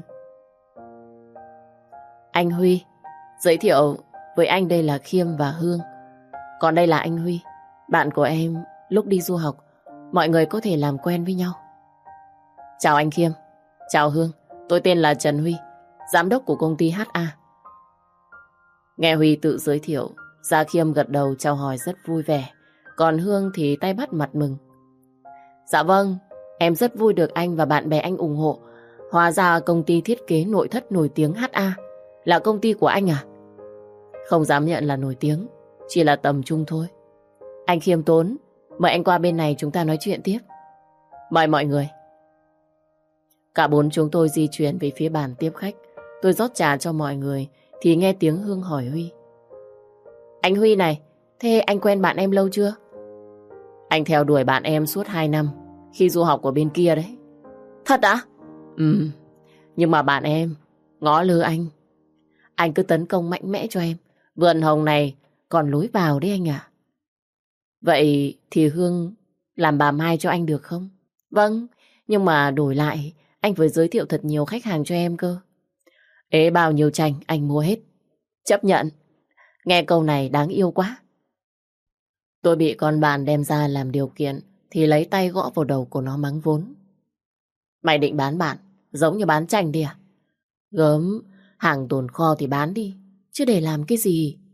Anh Huy, giới thiệu với anh đây là Khiêm và Hương. Còn đây là anh Huy, bạn của em lúc đi du học. Mọi người có thể làm quen với nhau. Chào anh Khiêm. Chào Hương, tôi tên là Trần Huy, giám đốc của công ty HA. Nghe Huy tự giới thiệu, Gia Khiêm gật đầu chào hỏi rất vui vẻ. Còn Hương thì tay bắt mặt mừng. Dạ vâng, em rất vui được anh và bạn bè anh ủng hộ. Hóa ra công ty thiết kế nội thất nổi tiếng HA là công ty của anh à? Không dám nhận là nổi tiếng, chỉ là tầm trung thôi. Anh khiêm tốn, mời anh qua bên này chúng ta nói chuyện tiếp. Mời mọi người. Cả bốn chúng tôi di chuyển về phía bàn tiếp khách. Tôi rót trà cho mọi người thì nghe tiếng Hương hỏi Huy. Anh Huy này, thế anh quen bạn em lâu chưa? Anh theo đuổi bạn em suốt 2 năm khi du học ở bên kia đấy. Thật ạ? Ừ, nhưng mà bạn em ngó lơ anh. Anh cứ tấn công mạnh mẽ cho em. Vườn hồng này còn lối vào đấy anh ạ. Vậy thì Hương làm bà Mai cho anh được không? Vâng, nhưng mà đổi lại anh phải giới thiệu thật nhiều khách hàng cho em cơ. Ế bao nhiêu tranh anh mua hết. Chấp nhận. Nghe câu này đáng yêu quá. Tôi bị con bạn đem ra làm điều kiện thì lấy tay gõ vào đầu của nó mắng vốn. Mày định bán bạn giống như bán tranh đi à? Gớm, hàng tồn kho thì bán đi, chứ để làm cái gì?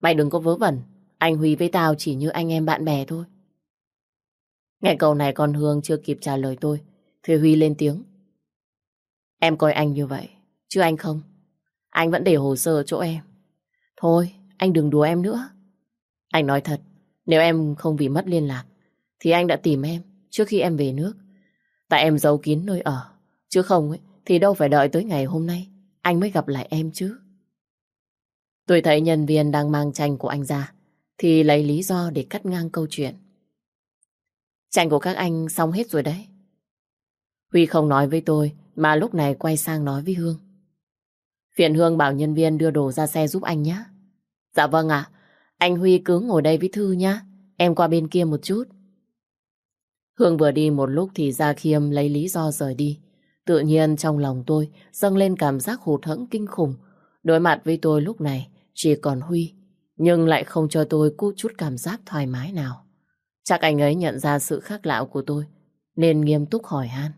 Mày đừng có vớ vẩn. Anh Huy với tao chỉ như anh em bạn bè thôi. Nghe câu này con Hương chưa kịp trả lời tôi thì Huy lên tiếng. Em coi anh như vậy, chứ anh không. Anh vẫn để hồ sơ ở chỗ em. Thôi, anh đừng đùa em nữa. Anh nói thật, nếu em không vì mất liên lạc thì anh đã tìm em trước khi em về nước. Tại em giấu kín nơi ở. Chứ không ấy, thì đâu phải đợi tới ngày hôm nay anh mới gặp lại em chứ. Tôi thấy nhân viên đang mang tranh của anh ra thì lấy lý do để cắt ngang câu chuyện. Tranh của các anh xong hết rồi đấy. Huy không nói với tôi mà lúc này quay sang nói với Hương. Phiền Hương bảo nhân viên đưa đồ ra xe giúp anh nhé. Dạ vâng ạ. Anh Huy cứ ngồi đây với Thư nhé. Em qua bên kia một chút. Hương vừa đi một lúc thì Gia Khiêm lấy lý do rời đi. Tự nhiên trong lòng tôi dâng lên cảm giác hụt hẫng kinh khủng. Đối mặt với tôi lúc này chỉ còn Huy, nhưng lại không cho tôi chút cảm giác thoải mái nào. Chắc anh ấy nhận ra sự khác lạ của tôi, nên nghiêm túc hỏi han.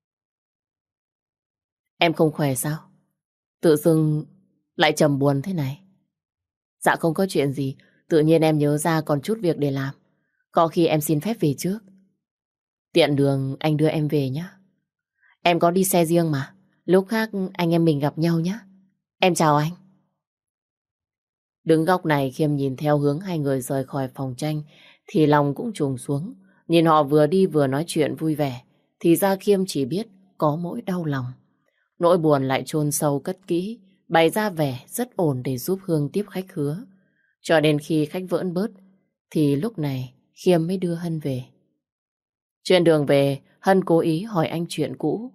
Em không khỏe sao? Tự dưng lại trầm buồn thế này. Dạ không có chuyện gì, tự nhiên em nhớ ra còn chút việc để làm. Có khi em xin phép về trước. Tiện đường anh đưa em về nhé. Em có đi xe riêng mà. Lúc khác anh em mình gặp nhau nhé. Em chào anh. Đứng góc này Khiêm nhìn theo hướng hai người rời khỏi phòng tranh thì lòng cũng trùng xuống. Nhìn họ vừa đi vừa nói chuyện vui vẻ thì ra Khiêm chỉ biết có mỗi đau lòng. Nỗi buồn lại chôn sâu cất kỹ, bày ra vẻ rất ổn để giúp Hương tiếp khách hứa. Cho đến khi khách vỡn bớt thì lúc này Khiêm mới đưa Hân về. Trên đường về, Hân cố ý hỏi anh chuyện cũ.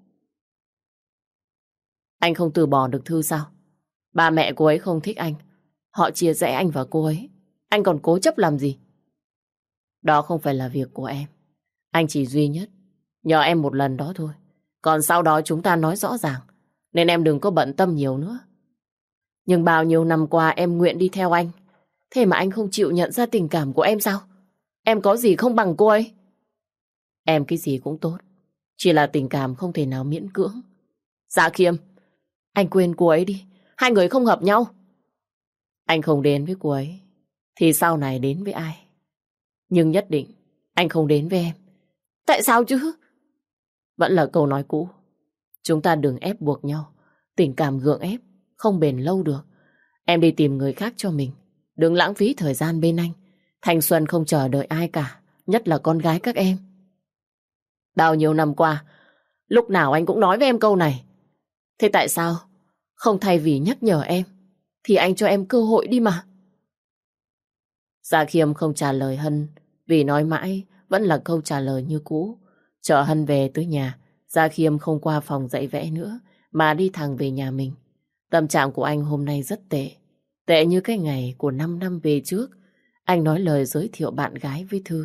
Anh không từ bỏ được Thư sao? Ba mẹ cô ấy không thích anh. Họ chia rẽ anh và cô ấy. Anh còn cố chấp làm gì? Đó không phải là việc của em. Anh chỉ duy nhất nhờ em một lần đó thôi. Còn sau đó chúng ta nói rõ ràng. Nên em đừng có bận tâm nhiều nữa. Nhưng bao nhiêu năm qua em nguyện đi theo anh. Thế mà anh không chịu nhận ra tình cảm của em sao? Em có gì không bằng cô ấy? Em cái gì cũng tốt. Chỉ là tình cảm không thể nào miễn cưỡng. Dạ Khiêm, anh quên cô ấy đi. Hai người không hợp nhau. Anh không đến với cô ấy thì sau này đến với ai? Nhưng nhất định anh không đến với em. Tại sao chứ? Vẫn là câu nói cũ. Chúng ta đừng ép buộc nhau. Tình cảm gượng ép không bền lâu được. Em đi tìm người khác cho mình. Đừng lãng phí thời gian bên anh. Thanh xuân không chờ đợi ai cả. Nhất là con gái các em. Bao nhiêu năm qua, lúc nào anh cũng nói với em câu này. Thế tại sao không thay vì nhắc nhở em thì anh cho em cơ hội đi mà? Gia Khiêm không trả lời Hân vì nói mãi vẫn là câu trả lời như cũ. Chở Hân về tới nhà, Gia Khiêm không qua phòng dạy vẽ nữa mà đi thẳng về nhà mình. Tâm trạng của anh hôm nay rất tệ. Tệ như cái ngày của 5 năm về trước anh nói lời giới thiệu bạn gái với Thư.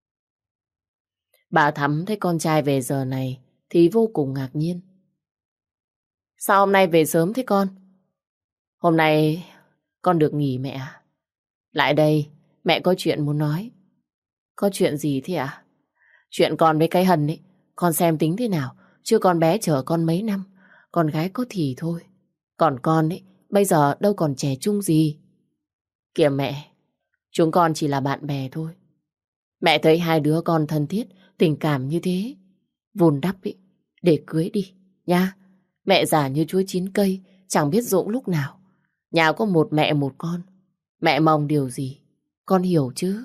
Bà Thắm thấy con trai về giờ này thì vô cùng ngạc nhiên. Sao hôm nay về sớm thế con? Hôm nay con được nghỉ mẹ à? Lại đây, mẹ có chuyện muốn nói. Có chuyện gì thế ạ? Chuyện con với cái Hân ấy, con xem tính thế nào, chứ con bé chở con mấy năm, con gái có thì thôi. Còn con ấy, bây giờ đâu còn trẻ trung gì. Kìa mẹ, chúng con chỉ là bạn bè thôi. Mẹ thấy hai đứa con thân thiết, tình cảm như thế, vun đắp ấy, để cưới đi, nha. Mẹ già như chuối chín cây, chẳng biết rụng lúc nào. Nhà có một mẹ một con, mẹ mong điều gì, con hiểu chứ.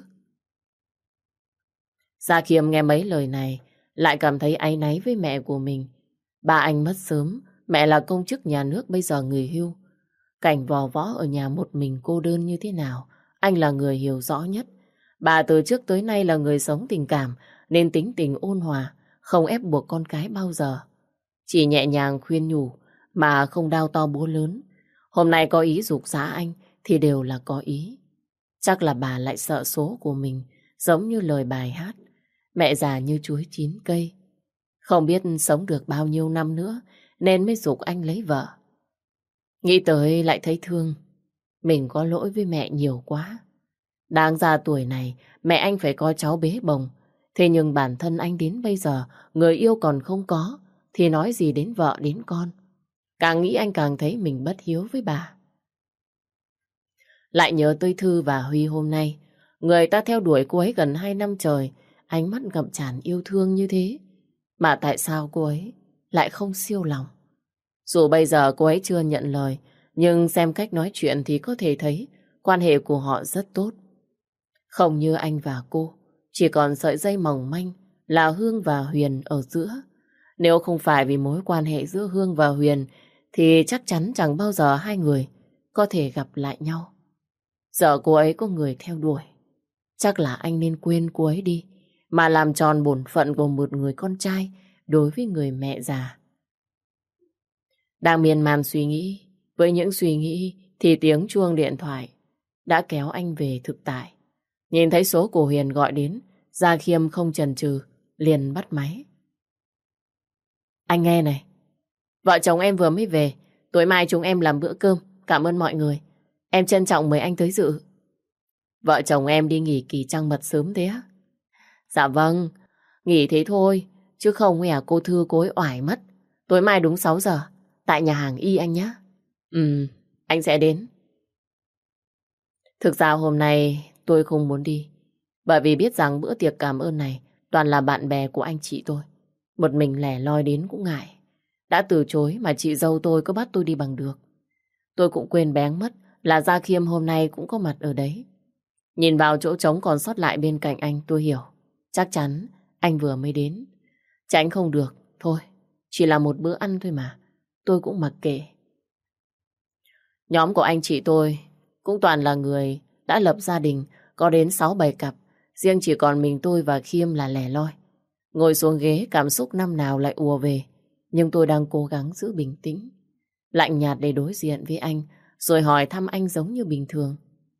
Gia Khiêm nghe mấy lời này, lại cảm thấy áy náy với mẹ của mình. Ba anh mất sớm, mẹ là công chức nhà nước bây giờ nghỉ hưu. Cảnh vò võ ở nhà một mình cô đơn như thế nào, anh là người hiểu rõ nhất. Bà từ trước tới nay là người sống tình cảm, nên tính tình ôn hòa, không ép buộc con cái bao giờ. Chỉ nhẹ nhàng khuyên nhủ, mà không đao to búa lớn. Hôm nay có ý giục giã anh, thì đều là có ý. Chắc là bà lại sợ số của mình, giống như lời bài hát. Mẹ già như chuối chín cây. Không biết sống được bao nhiêu năm nữa, nên mới giục anh lấy vợ. Nghĩ tới lại thấy thương. Mình có lỗi với mẹ nhiều quá. Đáng ra tuổi này, mẹ anh phải có cháu bế bồng. Thế nhưng bản thân anh đến bây giờ, người yêu còn không có, thì nói gì đến vợ đến con. Càng nghĩ anh càng thấy mình bất hiếu với bà. Lại nhớ tới Thư và Huy hôm nay. Người ta theo đuổi cô ấy gần 2 năm trời, ánh mắt ngập tràn yêu thương như thế. Mà tại sao cô ấy lại không siêu lòng? Dù bây giờ cô ấy chưa nhận lời, nhưng xem cách nói chuyện thì có thể thấy quan hệ của họ rất tốt. Không như anh và cô, chỉ còn sợi dây mỏng manh là Hương và Huyền ở giữa. Nếu không phải vì mối quan hệ giữa Hương và Huyền thì chắc chắn chẳng bao giờ hai người có thể gặp lại nhau. Giờ cô ấy có người theo đuổi, chắc là anh nên quên cô ấy đi, mà làm tròn bổn phận của một người con trai đối với người mẹ già. Đang miên man suy nghĩ, với những suy nghĩ thì tiếng chuông điện thoại đã kéo anh về thực tại. Nhìn thấy số của Huyền gọi đến, Gia Khiêm không chần chừ, liền bắt máy. Anh nghe này, vợ chồng em vừa mới về, tối mai chúng em làm bữa cơm, cảm ơn mọi người. Em trân trọng mời anh tới dự. Vợ chồng em đi nghỉ kỳ trăng mật sớm thế á? Dạ vâng, nghỉ thế thôi, chứ không cô Thư cô ấy oải mất. Tối mai đúng 6 giờ, tại nhà hàng Y anh nhé. Anh sẽ đến. Thực ra hôm nay tôi không muốn đi, bởi vì biết rằng bữa tiệc cảm ơn này toàn là bạn bè của anh chị tôi. Một mình lẻ loi đến cũng ngại. Đã từ chối mà chị dâu tôi có bắt tôi đi bằng được. Tôi cũng quên bén mất là Gia Khiêm hôm nay cũng có mặt ở đấy. Nhìn vào chỗ trống còn sót lại bên cạnh anh, tôi hiểu. Chắc chắn anh vừa mới đến. Tránh không được, thôi, chỉ là một bữa ăn thôi mà. Tôi cũng mặc kệ. Nhóm của anh chị tôi cũng toàn là người đã lập gia đình, có đến 6-7 cặp. Riêng chỉ còn mình tôi và Khiêm là lẻ loi. Ngồi xuống ghế, cảm xúc năm nào lại ùa về. Nhưng tôi đang cố gắng giữ bình tĩnh, lạnh nhạt để đối diện với anh, rồi hỏi thăm anh giống như bình thường.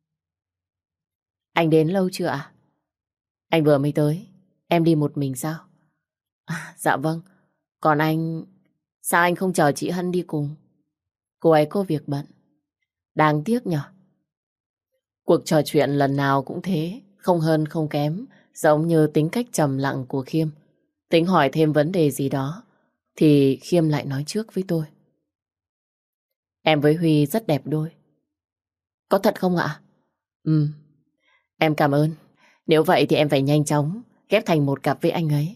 Anh đến lâu chưa ạ? Anh vừa mới tới. Em đi một mình sao? Dạ vâng. Còn anh, sao anh không chờ chị Hân đi cùng? Cô ấy có việc bận. Đáng tiếc nhở. Cuộc trò chuyện lần nào cũng thế, không hơn không kém, giống như tính cách trầm lặng của Khiêm. Tính hỏi thêm vấn đề gì đó, thì Khiêm lại nói trước với tôi. Em với Huy rất đẹp đôi. Có thật không ạ? Em cảm ơn. Nếu vậy thì em phải nhanh chóng ghép thành một cặp với anh ấy.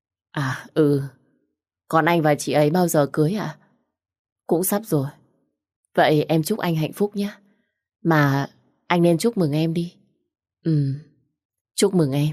Còn anh và chị ấy bao giờ cưới ạ? Cũng sắp rồi. Vậy em chúc anh hạnh phúc nhé. Mà anh nên chúc mừng em đi. Chúc mừng em.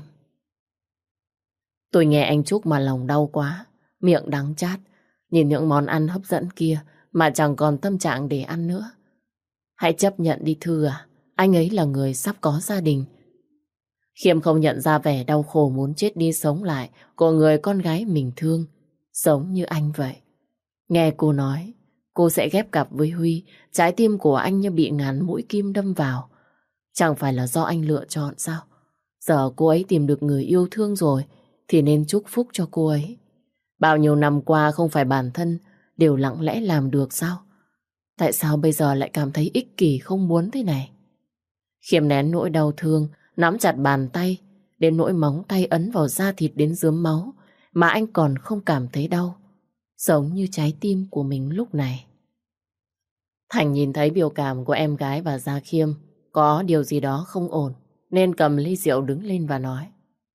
Tôi nghe anh chúc mà lòng đau quá, miệng đắng chát, nhìn những món ăn hấp dẫn kia mà chẳng còn tâm trạng để ăn nữa. Hãy chấp nhận đi Thư à, anh ấy là người sắp có gia đình. Khiêm không nhận ra vẻ đau khổ muốn chết đi sống lại của người con gái mình thương, giống như anh vậy. Nghe cô nói, cô sẽ ghép cặp với Huy, trái tim của anh như bị ngàn mũi kim đâm vào. Chẳng phải là do anh lựa chọn sao? Giờ cô ấy tìm được người yêu thương rồi, thì nên chúc phúc cho cô ấy. Bao nhiêu năm qua không phải bản thân đều lặng lẽ làm được sao? Tại sao bây giờ lại cảm thấy ích kỷ không muốn thế này? Khiêm nén nỗi đau thương, nắm chặt bàn tay, đến nỗi móng tay ấn vào da thịt đến rớm máu, mà anh còn không cảm thấy đau, giống như trái tim của mình lúc này. Thành nhìn thấy biểu cảm của em gái và Gia Khiêm có điều gì đó không ổn, nên cầm ly rượu đứng lên và nói.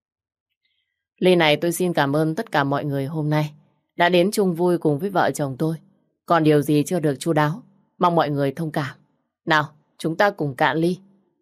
Ly này tôi xin cảm ơn tất cả mọi người hôm nay đã đến chung vui cùng với vợ chồng tôi. Còn điều gì chưa được chu đáo, mong mọi người thông cảm. Nào, chúng ta cùng cạn ly.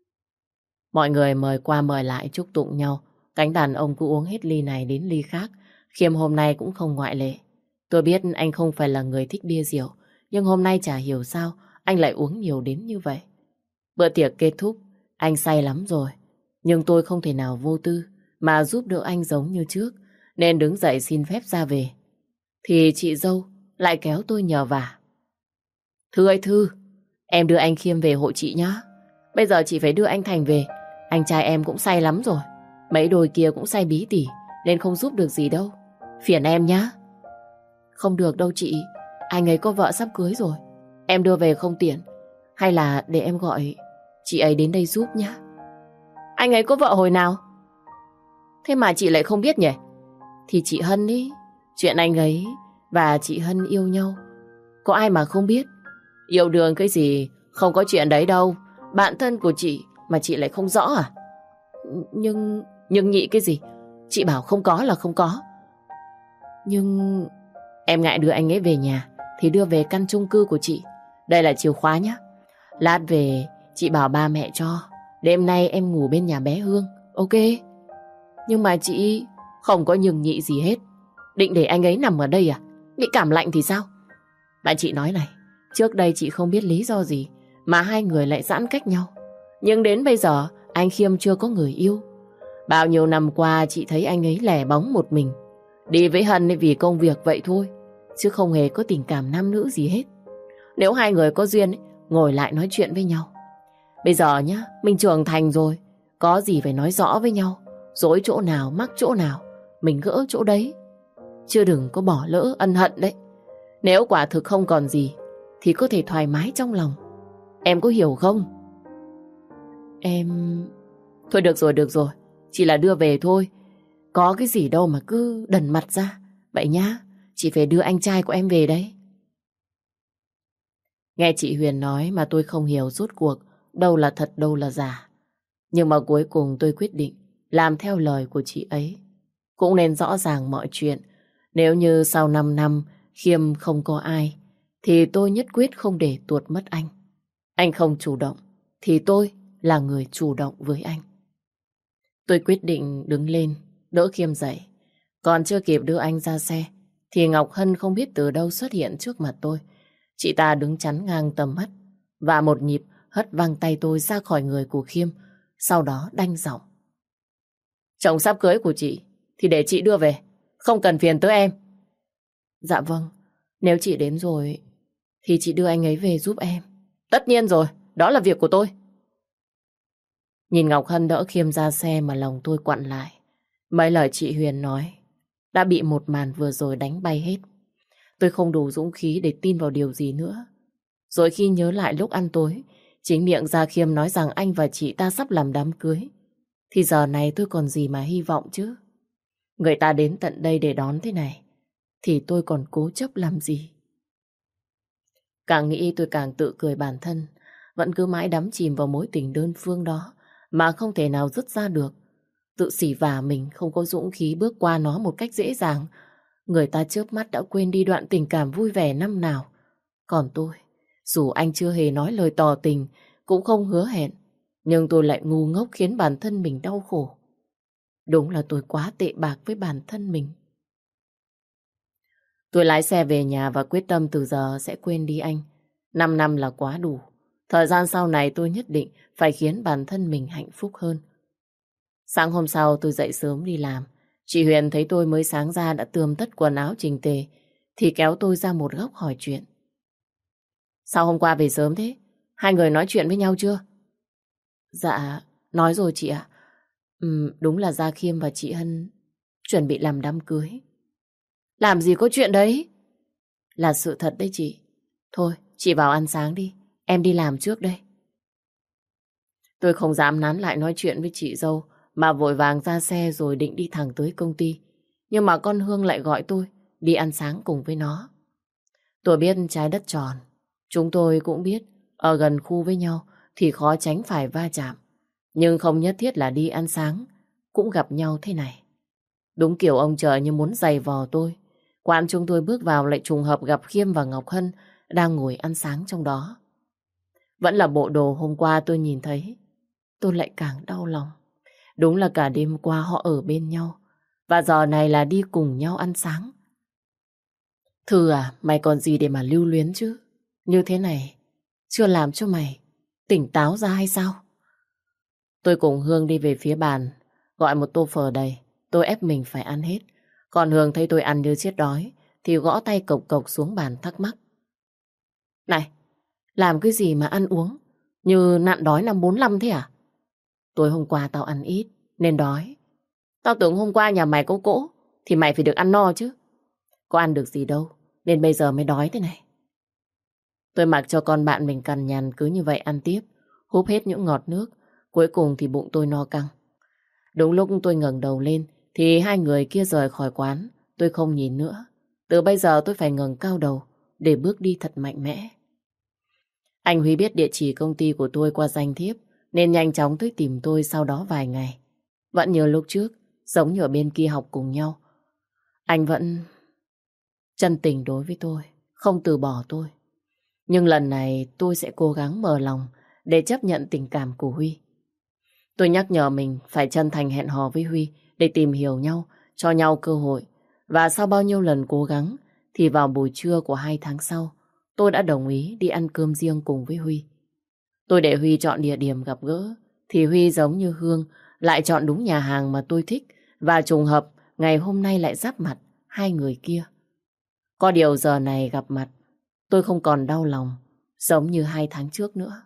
Mọi người mời qua mời lại chúc tụng nhau. Cánh đàn ông cứ uống hết ly này đến ly khác. Khiêm hôm nay cũng không ngoại lệ. Tôi biết anh không phải là người thích bia rượu, nhưng hôm nay chả hiểu sao anh lại uống nhiều đến như vậy. Bữa tiệc kết thúc, anh say lắm rồi. Nhưng tôi không thể nào vô tư mà giúp đỡ anh giống như trước, nên đứng dậy xin phép ra về. Thì chị dâu lại kéo tôi nhờ vả. Thư ơi Thư, em đưa anh Khiêm về hộ chị nhá. Bây giờ chị phải đưa anh Thành về. Anh trai em cũng say lắm rồi. Mấy đôi kia cũng say bí tỉ, nên không giúp được gì đâu. Phiền em nhá. Không được đâu chị, anh ấy có vợ sắp cưới rồi. Em đưa về không tiện. Hay là để em gọi chị ấy đến đây giúp nhá. Anh ấy có vợ hồi nào? Thế mà chị lại không biết nhỉ? Thì chị Hân ý, chuyện anh ấy và chị Hân yêu nhau, có ai mà không biết. Yêu đương cái gì, không có chuyện đấy đâu. bạn thân của chị mà chị lại không rõ à? Nhưng nhị cái gì? Chị bảo không có là không có. Nhưng em ngại đưa anh ấy về nhà thì đưa về căn chung cư của chị. Đây là chìa khóa nhé. Lát về chị bảo ba mẹ cho. Đêm nay em ngủ bên nhà bé Hương, ok? Nhưng mà chị không có nhường nhị gì hết. Định để anh ấy nằm ở đây à? Bị cảm lạnh thì sao? Bạn chị nói này, trước đây chị không biết lý do gì mà hai người lại giãn cách nhau. Nhưng đến bây giờ anh Khiêm chưa có người yêu. Bao nhiêu năm qua chị thấy anh ấy lẻ bóng một mình. Đi với Hân vì công việc vậy thôi, chứ không hề có tình cảm nam nữ gì hết. Nếu hai người có duyên ngồi lại nói chuyện với nhau. Bây giờ nhá, mình trưởng thành rồi, có gì phải nói rõ với nhau. Dối chỗ nào mắc chỗ nào mình gỡ chỗ đấy, chứ đừng có bỏ lỡ ân hận đấy. Nếu quả thực không còn gì thì có thể thoải mái trong lòng. Em có hiểu không? Em... Thôi được rồi. Chỉ là đưa về thôi. Có cái gì đâu mà cứ đần mặt ra. Vậy nhá, chị phải đưa anh trai của em về đấy. Nghe chị Huyền nói mà tôi không hiểu rốt cuộc đâu là thật đâu là giả. Nhưng mà cuối cùng tôi quyết định làm theo lời của chị ấy. Cũng nên rõ ràng mọi chuyện. Nếu như sau 5 năm Khiêm không có ai thì tôi nhất quyết không để tuột mất anh. Anh không chủ động thì tôi là người chủ động với anh. Tôi quyết định đứng lên đỡ Khiêm dậy. Còn chưa kịp đưa anh ra xe thì Ngọc Hân không biết từ đâu xuất hiện trước mặt tôi. Chị ta đứng chắn ngang tầm mắt và một nhịp hất văng tay tôi ra khỏi người của Khiêm, sau đó đanh giọng: chồng sắp cưới của chị thì để chị đưa về, không cần phiền tới em. Dạ vâng, nếu chị đến rồi thì chị đưa anh ấy về giúp em. Tất nhiên rồi, đó là việc của tôi. Nhìn Ngọc Hân đỡ Khiêm ra xe mà lòng tôi quặn lại. Mấy lời chị Huyền nói đã bị một màn vừa rồi đánh bay hết. Tôi không đủ dũng khí để tin vào điều gì nữa. Rồi khi nhớ lại lúc ăn tối, chính miệng Gia Khiêm nói rằng anh và chị ta sắp làm đám cưới, thì giờ này tôi còn gì mà hy vọng chứ. Người ta đến tận đây để đón thế này thì tôi còn cố chấp làm gì. Càng nghĩ tôi càng tự cười bản thân. Vẫn cứ mãi đắm chìm vào mối tình đơn phương đó mà không thể nào dứt ra được. Tự xỉ vả mình không có dũng khí bước qua nó một cách dễ dàng. Người ta chớp mắt đã quên đi đoạn tình cảm vui vẻ năm nào. Còn tôi, dù anh chưa hề nói lời tỏ tình, cũng không hứa hẹn, nhưng tôi lại ngu ngốc khiến bản thân mình đau khổ. Đúng là tôi quá tệ bạc với bản thân mình. Tôi lái xe về nhà và quyết tâm từ giờ sẽ quên đi anh. 5 năm là quá đủ. Thời gian sau này tôi nhất định phải khiến bản thân mình hạnh phúc hơn. Sáng hôm sau tôi dậy sớm đi làm. Chị Huyền thấy tôi mới sáng ra đã tươm tất quần áo chỉnh tề thì kéo tôi ra một góc hỏi chuyện. Sao hôm qua về sớm thế? Hai người nói chuyện với nhau chưa? Dạ, nói rồi chị ạ. Đúng là Gia Khiêm và chị Hân chuẩn bị làm đám cưới. Làm gì có chuyện đấy? Là sự thật đấy chị. Thôi, chị vào ăn sáng đi. Em đi làm trước đây. Tôi không dám nán lại nói chuyện với chị dâu mà vội vàng ra xe rồi định đi thẳng tới công ty. Nhưng mà con Hương lại gọi tôi đi ăn sáng cùng với nó. Tôi biết trái đất tròn. Chúng tôi cũng biết ở gần khu với nhau thì khó tránh phải va chạm. Nhưng không nhất thiết là đi ăn sáng cũng gặp nhau thế này. Đúng kiểu ông trời như muốn giày vò tôi. Quán chúng tôi bước vào lại trùng hợp gặp Khiêm và Ngọc Hân đang ngồi ăn sáng trong đó. Vẫn là bộ đồ hôm qua tôi nhìn thấy. Tôi lại càng đau lòng. Đúng là cả đêm qua họ ở bên nhau và giờ này là đi cùng nhau ăn sáng. Thư à, mày còn gì để mà lưu luyến chứ? Như thế này chưa làm cho mày tỉnh táo ra hay sao? Tôi cùng Hương đi về phía bàn, gọi một tô phở đầy. Tôi ép mình phải ăn hết. Còn Hương thấy tôi ăn như chết đói thì gõ tay cộc cộc xuống bàn thắc mắc. Này, làm cái gì mà ăn uống như nạn đói năm 45 thế à? Tối hôm qua tao ăn ít nên đói. Tao tưởng hôm qua nhà mày có cỗ thì mày phải được ăn no chứ. Có ăn được gì đâu nên bây giờ mới đói thế này. Tôi mặc cho con bạn mình cằn nhằn cứ như vậy ăn tiếp, húp hết những ngọt nước. Cuối cùng thì bụng tôi no căng. Đúng lúc tôi ngẩng đầu lên thì hai người kia rời khỏi quán. Tôi không nhìn nữa. Từ bây giờ tôi phải ngẩng cao đầu để bước đi thật mạnh mẽ. Anh Huy biết địa chỉ công ty của tôi qua danh thiếp nên nhanh chóng tới tìm tôi sau đó vài ngày. Vẫn như lúc trước, giống như ở bên kia học cùng nhau. Anh vẫn chân tình đối với tôi, không từ bỏ tôi. Nhưng lần này tôi sẽ cố gắng mở lòng để chấp nhận tình cảm của Huy. Tôi nhắc nhở mình phải chân thành hẹn hò với Huy để tìm hiểu nhau, cho nhau cơ hội. Và sau bao nhiêu lần cố gắng thì vào buổi trưa của 2 tháng sau, tôi đã đồng ý đi ăn cơm riêng cùng với Huy. Tôi để Huy chọn địa điểm gặp gỡ, thì Huy giống như Hương lại chọn đúng nhà hàng mà tôi thích, và trùng hợp ngày hôm nay lại giáp mặt hai người kia. Có điều giờ này gặp mặt, tôi không còn đau lòng giống như 2 tháng trước nữa.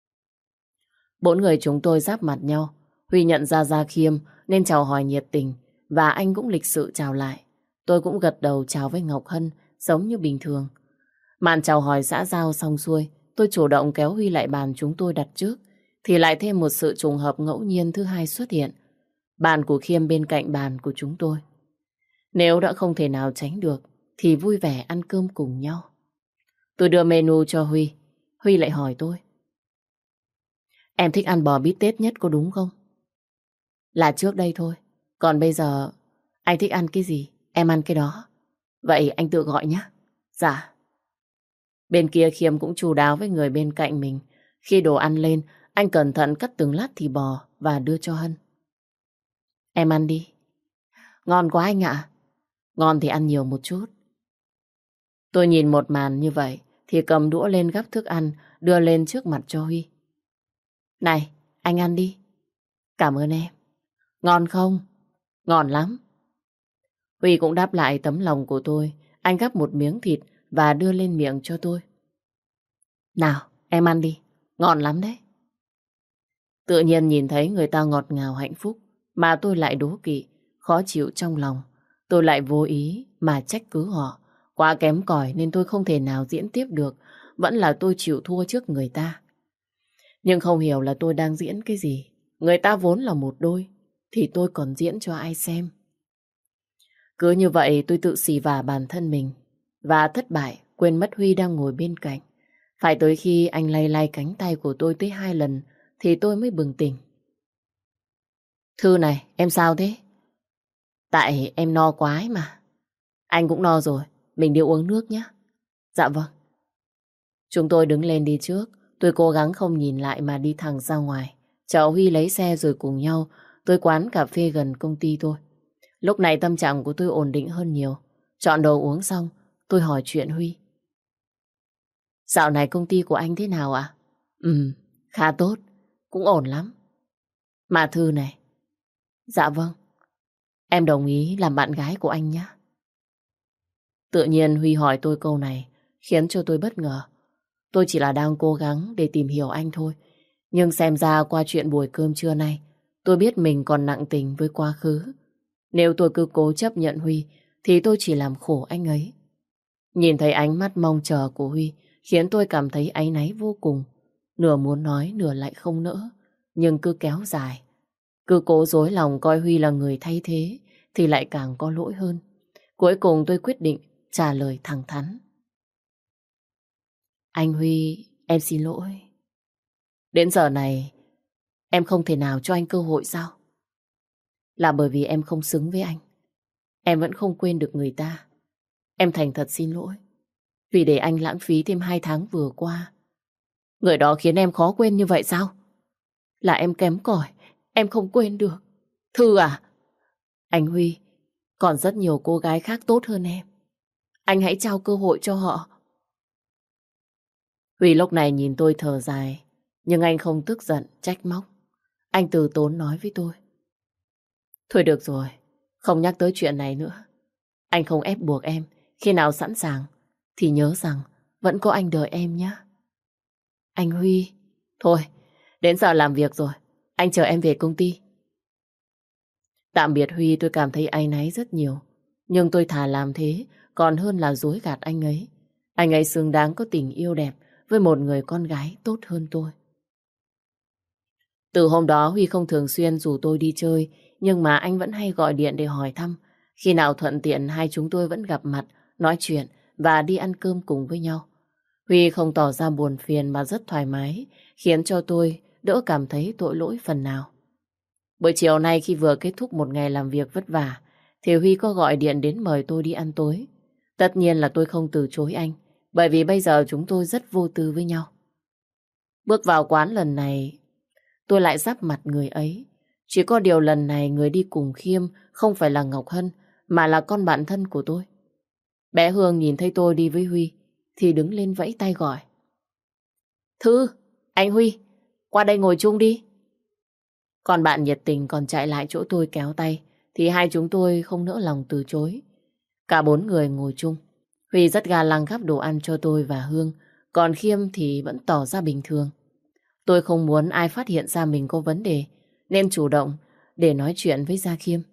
4 người chúng tôi giáp mặt nhau. Huy nhận ra Gia Khiêm nên chào hỏi nhiệt tình, và anh cũng lịch sự chào lại. Tôi cũng gật đầu chào với Ngọc Hân giống như bình thường. Màn chào hỏi xã giao xong xuôi, tôi chủ động kéo Huy lại bàn chúng tôi đặt trước, thì lại thêm một sự trùng hợp ngẫu nhiên thứ hai xuất hiện. Bàn của Khiêm bên cạnh bàn của chúng tôi. Nếu đã không thể nào tránh được thì vui vẻ ăn cơm cùng nhau. Tôi đưa menu cho Huy. Huy lại hỏi tôi: Em thích ăn bò bít tết nhất có đúng không? Là trước đây thôi. Còn bây giờ anh thích ăn cái gì em ăn cái đó. Vậy anh tự gọi nhé. Dạ. Bên kia Khiêm cũng chu đáo với người bên cạnh mình. Khi đồ ăn lên, anh cẩn thận cắt từng lát thịt bò và đưa cho Hân. Em ăn đi. Ngon quá anh ạ. Ngon thì ăn nhiều một chút. Tôi nhìn một màn như vậy thì cầm đũa lên gắp thức ăn đưa lên trước mặt cho Huy. Này, anh ăn đi. Cảm ơn em. Ngon không? Ngon lắm. Huy cũng đáp lại tấm lòng của tôi. Anh gắp một miếng thịt và đưa lên miệng cho tôi. Nào, em ăn đi. Ngon lắm đấy. Tự nhiên nhìn thấy người ta ngọt ngào hạnh phúc mà tôi lại đố kỵ, khó chịu trong lòng. Tôi lại vô ý mà trách cứ họ. Quá kém cỏi nên tôi không thể nào diễn tiếp được. Vẫn là tôi chịu thua trước người ta. Nhưng không hiểu là tôi đang diễn cái gì. Người ta vốn là một đôi, thì tôi còn diễn cho ai xem. Cứ như vậy tôi tự xì vả bản thân mình. Và thất bại, quên mất Huy đang ngồi bên cạnh. Phải tới khi anh lay lay cánh tay của tôi tới 2 lần thì tôi mới bừng tỉnh. Thư này, em sao thế? Tại em no quá ấy mà. Anh cũng no rồi, mình đi uống nước nhé. Dạ vâng. Chúng tôi đứng lên đi trước. Tôi cố gắng không nhìn lại mà đi thẳng ra ngoài. Chở Huy lấy xe rồi cùng nhau tới quán cà phê gần công ty tôi. Lúc này tâm trạng của tôi ổn định hơn nhiều. Chọn đồ uống xong, tôi hỏi chuyện Huy. Dạo này công ty của anh thế nào ạ? Khá tốt, cũng ổn lắm. Mà Thư này. Dạ vâng. Em đồng ý làm bạn gái của anh nhé. Tự nhiên Huy hỏi tôi câu này khiến cho tôi bất ngờ. Tôi chỉ là đang cố gắng để tìm hiểu anh thôi. Nhưng xem ra qua chuyện buổi cơm trưa nay, tôi biết mình còn nặng tình với quá khứ. Nếu tôi cứ cố chấp nhận Huy thì tôi chỉ làm khổ anh ấy. Nhìn thấy ánh mắt mong chờ của Huy khiến tôi cảm thấy áy náy vô cùng. Nửa muốn nói nửa lại không nỡ, nhưng cứ kéo dài. Cứ cố dối lòng coi Huy là người thay thế thì lại càng có lỗi hơn. Cuối cùng tôi quyết định trả lời thẳng thắn. Anh Huy, em xin lỗi. Đến giờ này, em không thể nào cho anh cơ hội sao? Là bởi vì em không xứng với anh. Em vẫn không quên được người ta. Em thành thật xin lỗi. Vì để anh lãng phí thêm 2 tháng vừa qua. Người đó khiến em khó quên như vậy sao? Là em kém cỏi, em không quên được. Thư à? Anh Huy, còn rất nhiều cô gái khác tốt hơn em. Anh hãy trao cơ hội cho họ. Huy lúc này nhìn tôi thở dài, nhưng anh không tức giận, trách móc. Anh từ tốn nói với tôi. Thôi được rồi, không nhắc tới chuyện này nữa. Anh không ép buộc em, khi nào sẵn sàng thì nhớ rằng vẫn có anh đợi em nhé. Anh Huy, thôi, đến giờ làm việc rồi, anh chờ em về công ty. Tạm biệt Huy, tôi cảm thấy áy náy rất nhiều. Nhưng tôi thà làm thế còn hơn là dối gạt anh ấy. Anh ấy xứng đáng có tình yêu đẹp với một người con gái tốt hơn tôi. Từ hôm đó Huy không thường xuyên rủ tôi đi chơi, nhưng mà anh vẫn hay gọi điện để hỏi thăm. Khi nào thuận tiện hai chúng tôi vẫn gặp mặt, nói chuyện và đi ăn cơm cùng với nhau. Huy không tỏ ra buồn phiền mà rất thoải mái, khiến cho tôi đỡ cảm thấy tội lỗi phần nào. Buổi chiều nay khi vừa kết thúc một ngày làm việc vất vả, thì Huy có gọi điện đến mời tôi đi ăn tối. Tất nhiên là tôi không từ chối anh, bởi vì bây giờ chúng tôi rất vô tư với nhau. Bước vào quán lần này, tôi lại giáp mặt người ấy. Chỉ có điều lần này người đi cùng Khiêm không phải là Ngọc Hân, mà là con bạn thân của tôi. Bé Hương nhìn thấy tôi đi với Huy, thì đứng lên vẫy tay gọi. Thư, anh Huy, qua đây ngồi chung đi. Còn bạn nhiệt tình còn chạy lại chỗ tôi kéo tay, thì hai chúng tôi không nỡ lòng từ chối. Cả bốn người ngồi chung. Huy rất ga lăng gắp đồ ăn cho tôi và Hương, còn Khiêm thì vẫn tỏ ra bình thường. Tôi không muốn ai phát hiện ra mình có vấn đề, nên chủ động để nói chuyện với Gia Khiêm.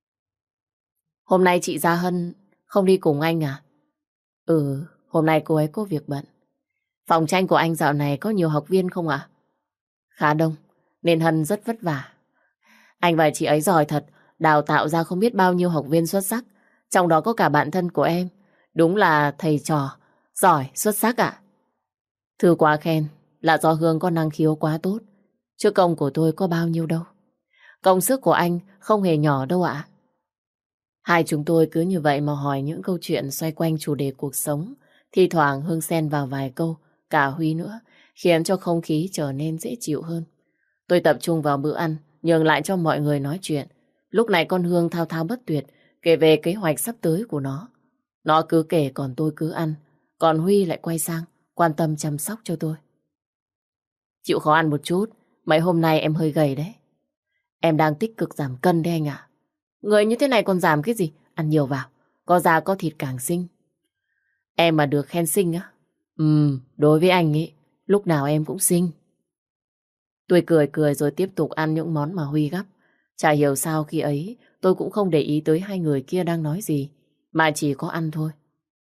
Hôm nay chị Gia Hân không đi cùng anh à? Ừ, hôm nay cô ấy có việc bận. Phòng tranh của anh dạo này có nhiều học viên không ạ? Khá đông, nên Hân rất vất vả. Anh và chị ấy giỏi thật, đào tạo ra không biết bao nhiêu học viên xuất sắc, trong đó có cả bạn thân của em. Đúng là thầy trò, giỏi, xuất sắc ạ. Thư quá khen, là do Hương có năng khiếu quá tốt, chứ công của tôi có bao nhiêu đâu. Công sức của anh không hề nhỏ đâu ạ. Hai chúng tôi cứ như vậy mà hỏi những câu chuyện xoay quanh chủ đề cuộc sống. Thi thoảng Hương xen vào vài câu, cả Huy nữa, khiến cho không khí trở nên dễ chịu hơn. Tôi tập trung vào bữa ăn, nhường lại cho mọi người nói chuyện. Lúc này con Hương thao thao bất tuyệt, kể về kế hoạch sắp tới của nó. Nó cứ kể còn tôi cứ ăn, còn Huy lại quay sang, quan tâm chăm sóc cho tôi. Chịu khó ăn một chút, mấy hôm nay em hơi gầy đấy. Em đang tích cực giảm cân đấy anh ạ. Người như thế này còn giảm cái gì? Ăn nhiều vào, có da có thịt càng xinh. Em mà được khen xinh á? Đối với anh ấy, lúc nào em cũng xinh. Tôi cười cười rồi tiếp tục ăn những món mà Huy gắp. Chả hiểu sao khi ấy tôi cũng không để ý tới hai người kia đang nói gì, mà chỉ có ăn thôi.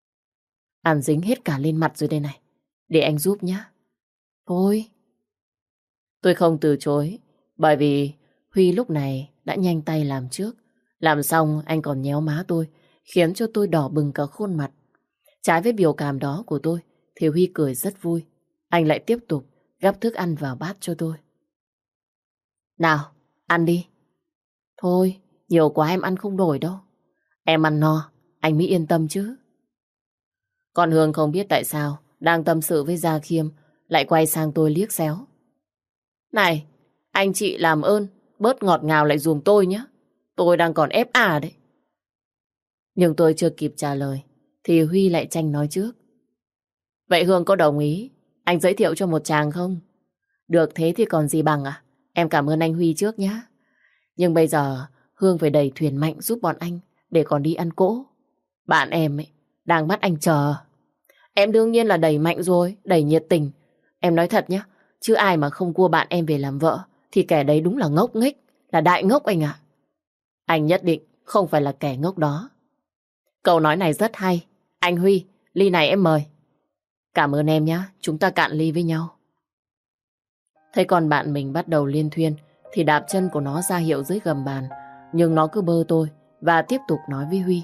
Ăn dính hết cả lên mặt rồi đây này. Để anh giúp nhá. Thôi. Tôi không từ chối, bởi vì Huy lúc này đã nhanh tay làm trước. Làm xong anh còn nhéo má tôi, khiến cho tôi đỏ bừng cả khuôn mặt. Trái với biểu cảm đó của tôi, thì Huy cười rất vui. Anh lại tiếp tục gắp thức ăn vào bát cho tôi. Nào, ăn đi. Thôi, nhiều quá em ăn không nổi đâu. Em ăn no, anh mới yên tâm chứ. Còn Hương không biết tại sao, đang tâm sự với Gia Khiêm, lại quay sang tôi liếc xéo. Này, anh chị làm ơn, bớt ngọt ngào lại giùm tôi nhé. Tôi đang còn ép đấy. Nhưng tôi chưa kịp trả lời, thì Huy lại tranh nói trước. Vậy Hương có đồng ý anh giới thiệu cho một chàng không? Được thế thì còn gì bằng à? Em cảm ơn anh Huy trước nhé. Nhưng bây giờ Hương phải đẩy thuyền mạnh giúp bọn anh để còn đi ăn cỗ. Bạn em ấy đang bắt anh chờ. Em đương nhiên là đẩy mạnh rồi, đẩy nhiệt tình. Em nói thật nhé, chứ ai mà không cua bạn em về làm vợ thì kẻ đấy đúng là ngốc nghếch, là đại ngốc anh ạ. Anh nhất định không phải là kẻ ngốc đó. Câu nói này rất hay. Anh Huy, ly này em mời. Cảm ơn em nhé, chúng ta cạn ly với nhau. Thấy con bạn mình bắt đầu liên thuyên thì đạp chân của nó ra hiệu dưới gầm bàn. Nhưng nó cứ bơ tôi và tiếp tục nói với Huy.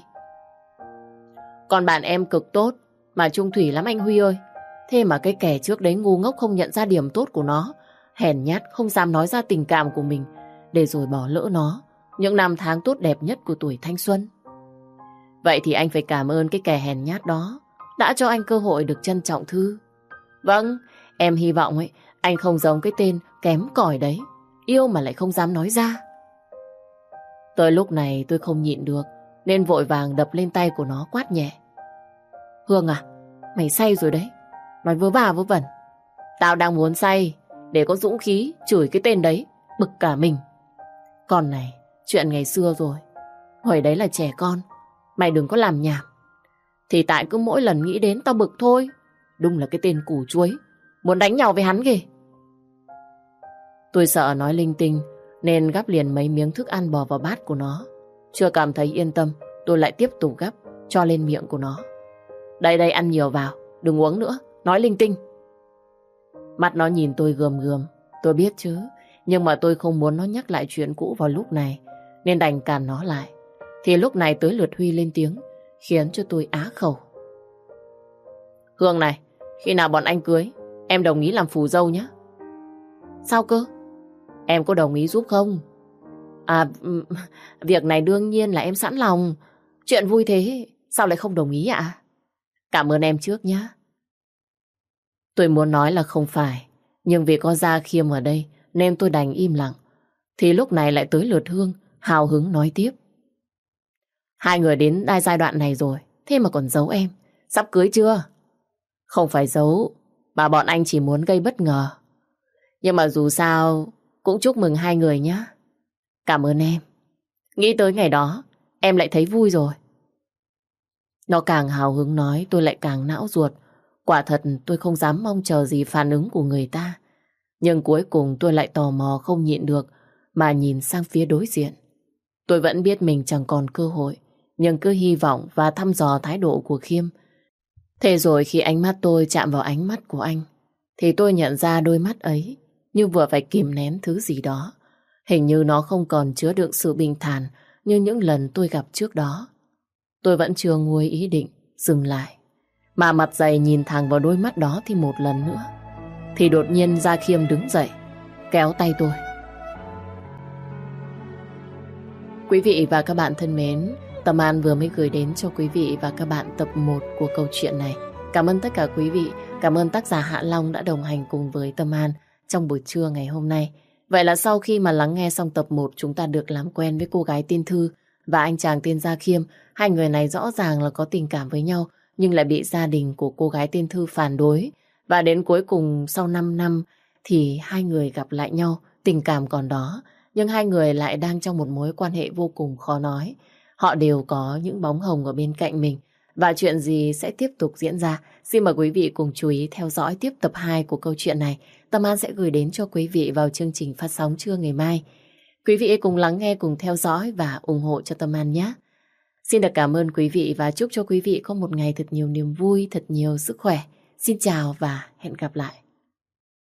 Con bạn em cực tốt mà chung thủy lắm anh Huy ơi. Thế mà cái kẻ trước đấy ngu ngốc không nhận ra điểm tốt của nó, hèn nhát không dám nói ra tình cảm của mình, để rồi bỏ lỡ nó những năm tháng tốt đẹp nhất của tuổi thanh xuân. Vậy thì anh phải cảm ơn cái kẻ hèn nhát đó đã cho anh cơ hội được trân trọng Thư. Vâng, em hy vọng ấy anh không giống cái tên kém cỏi đấy, yêu mà lại không dám nói ra. Tới lúc này tôi không nhịn được, nên vội vàng đập lên tay của nó quát nhẹ. Hương à, mày say rồi đấy, nói vớ va vớ vẩn. Tao đang muốn say để có dũng khí chửi cái tên đấy, bực cả mình. Con này, chuyện ngày xưa rồi, hồi đấy là trẻ con, mày đừng có làm nhảm. Thì tại cứ mỗi lần nghĩ đến tao bực thôi. Đúng là cái tên củ chuối, muốn đánh nhau với hắn kìa. Tôi sợ nói linh tinh nên gắp liền mấy miếng thức ăn bò vào bát của nó. Chưa cảm thấy yên tâm, tôi lại tiếp tục gắp cho lên miệng của nó. Đây đây, ăn nhiều vào, đừng uống nữa, nói linh tinh. Mắt nó nhìn tôi gườm gườm. Tôi biết chứ, nhưng mà tôi không muốn nó nhắc lại chuyện cũ vào lúc này, nên đành cản nó lại. Thì lúc này tới lượt Huy lên tiếng, khiến cho tôi á khẩu. Hương này, Khi nào bọn anh cưới, em đồng ý làm phù dâu nhé. Sao cơ? Em có đồng ý giúp không? Việc này đương nhiên là em sẵn lòng. Chuyện vui thế, sao lại không đồng ý ạ? Cảm ơn em trước nhé. Tôi muốn nói là không phải, nhưng vì có Gia Khiêm ở đây nên tôi đành im lặng. Thì lúc này lại tới lượt Hương, hào hứng nói tiếp. Hai người đến giai đoạn này rồi, thế mà còn giấu em. Sắp cưới chưa? Không phải giấu, mà bọn anh chỉ muốn gây bất ngờ. Nhưng mà dù sao, cũng chúc mừng hai người nhé. Cảm ơn em. Nghĩ tới ngày đó, em lại thấy vui rồi. Nó càng hào hứng nói, tôi lại càng não ruột. Quả thật tôi không dám mong chờ gì phản ứng của người ta. Nhưng cuối cùng tôi lại tò mò không nhịn được mà nhìn sang phía đối diện. Tôi vẫn biết mình chẳng còn cơ hội, nhưng cứ hy vọng và thăm dò thái độ của Khiêm. Thế rồi khi ánh mắt tôi chạm vào ánh mắt của anh, thì tôi nhận ra đôi mắt ấy như vừa phải kìm nén thứ gì đó. Hình như nó không còn chứa đựng sự bình thản như những lần tôi gặp trước đó. Tôi vẫn chưa nguôi ý định dừng lại, mà mặt dày nhìn thẳng vào đôi mắt đó thì một lần nữa. Thì đột nhiên Gia Khiêm đứng dậy, kéo tay tôi. Quý vị và các bạn thân mến, Tâm An vừa mới gửi đến cho quý vị và các bạn tập 1 của câu chuyện này. Cảm ơn tất cả quý vị, cảm ơn tác giả Hạ Long đã đồng hành cùng với Tâm An trong buổi trưa ngày hôm nay. Vậy là sau khi mà lắng nghe xong tập 1, chúng ta được làm quen với cô gái tên Thư và anh chàng tên Gia Khiêm. Hai người này rõ ràng là có tình cảm với nhau, nhưng lại bị gia đình của cô gái tên Thư phản đối. Và đến cuối cùng sau 5 năm thì hai người gặp lại nhau, tình cảm còn đó. Nhưng hai người lại đang trong một mối quan hệ vô cùng khó nói. Họ đều có những bóng hồng ở bên cạnh mình. Và chuyện gì sẽ tiếp tục diễn ra? Xin mời quý vị cùng chú ý theo dõi tiếp tập 2 của câu chuyện này. Tâm An sẽ gửi đến cho quý vị vào chương trình phát sóng trưa ngày mai. Quý vị cùng lắng nghe, cùng theo dõi và ủng hộ cho Tâm An nhé. Xin được cảm ơn quý vị và chúc cho quý vị có một ngày thật nhiều niềm vui, thật nhiều sức khỏe. Xin chào và hẹn gặp lại.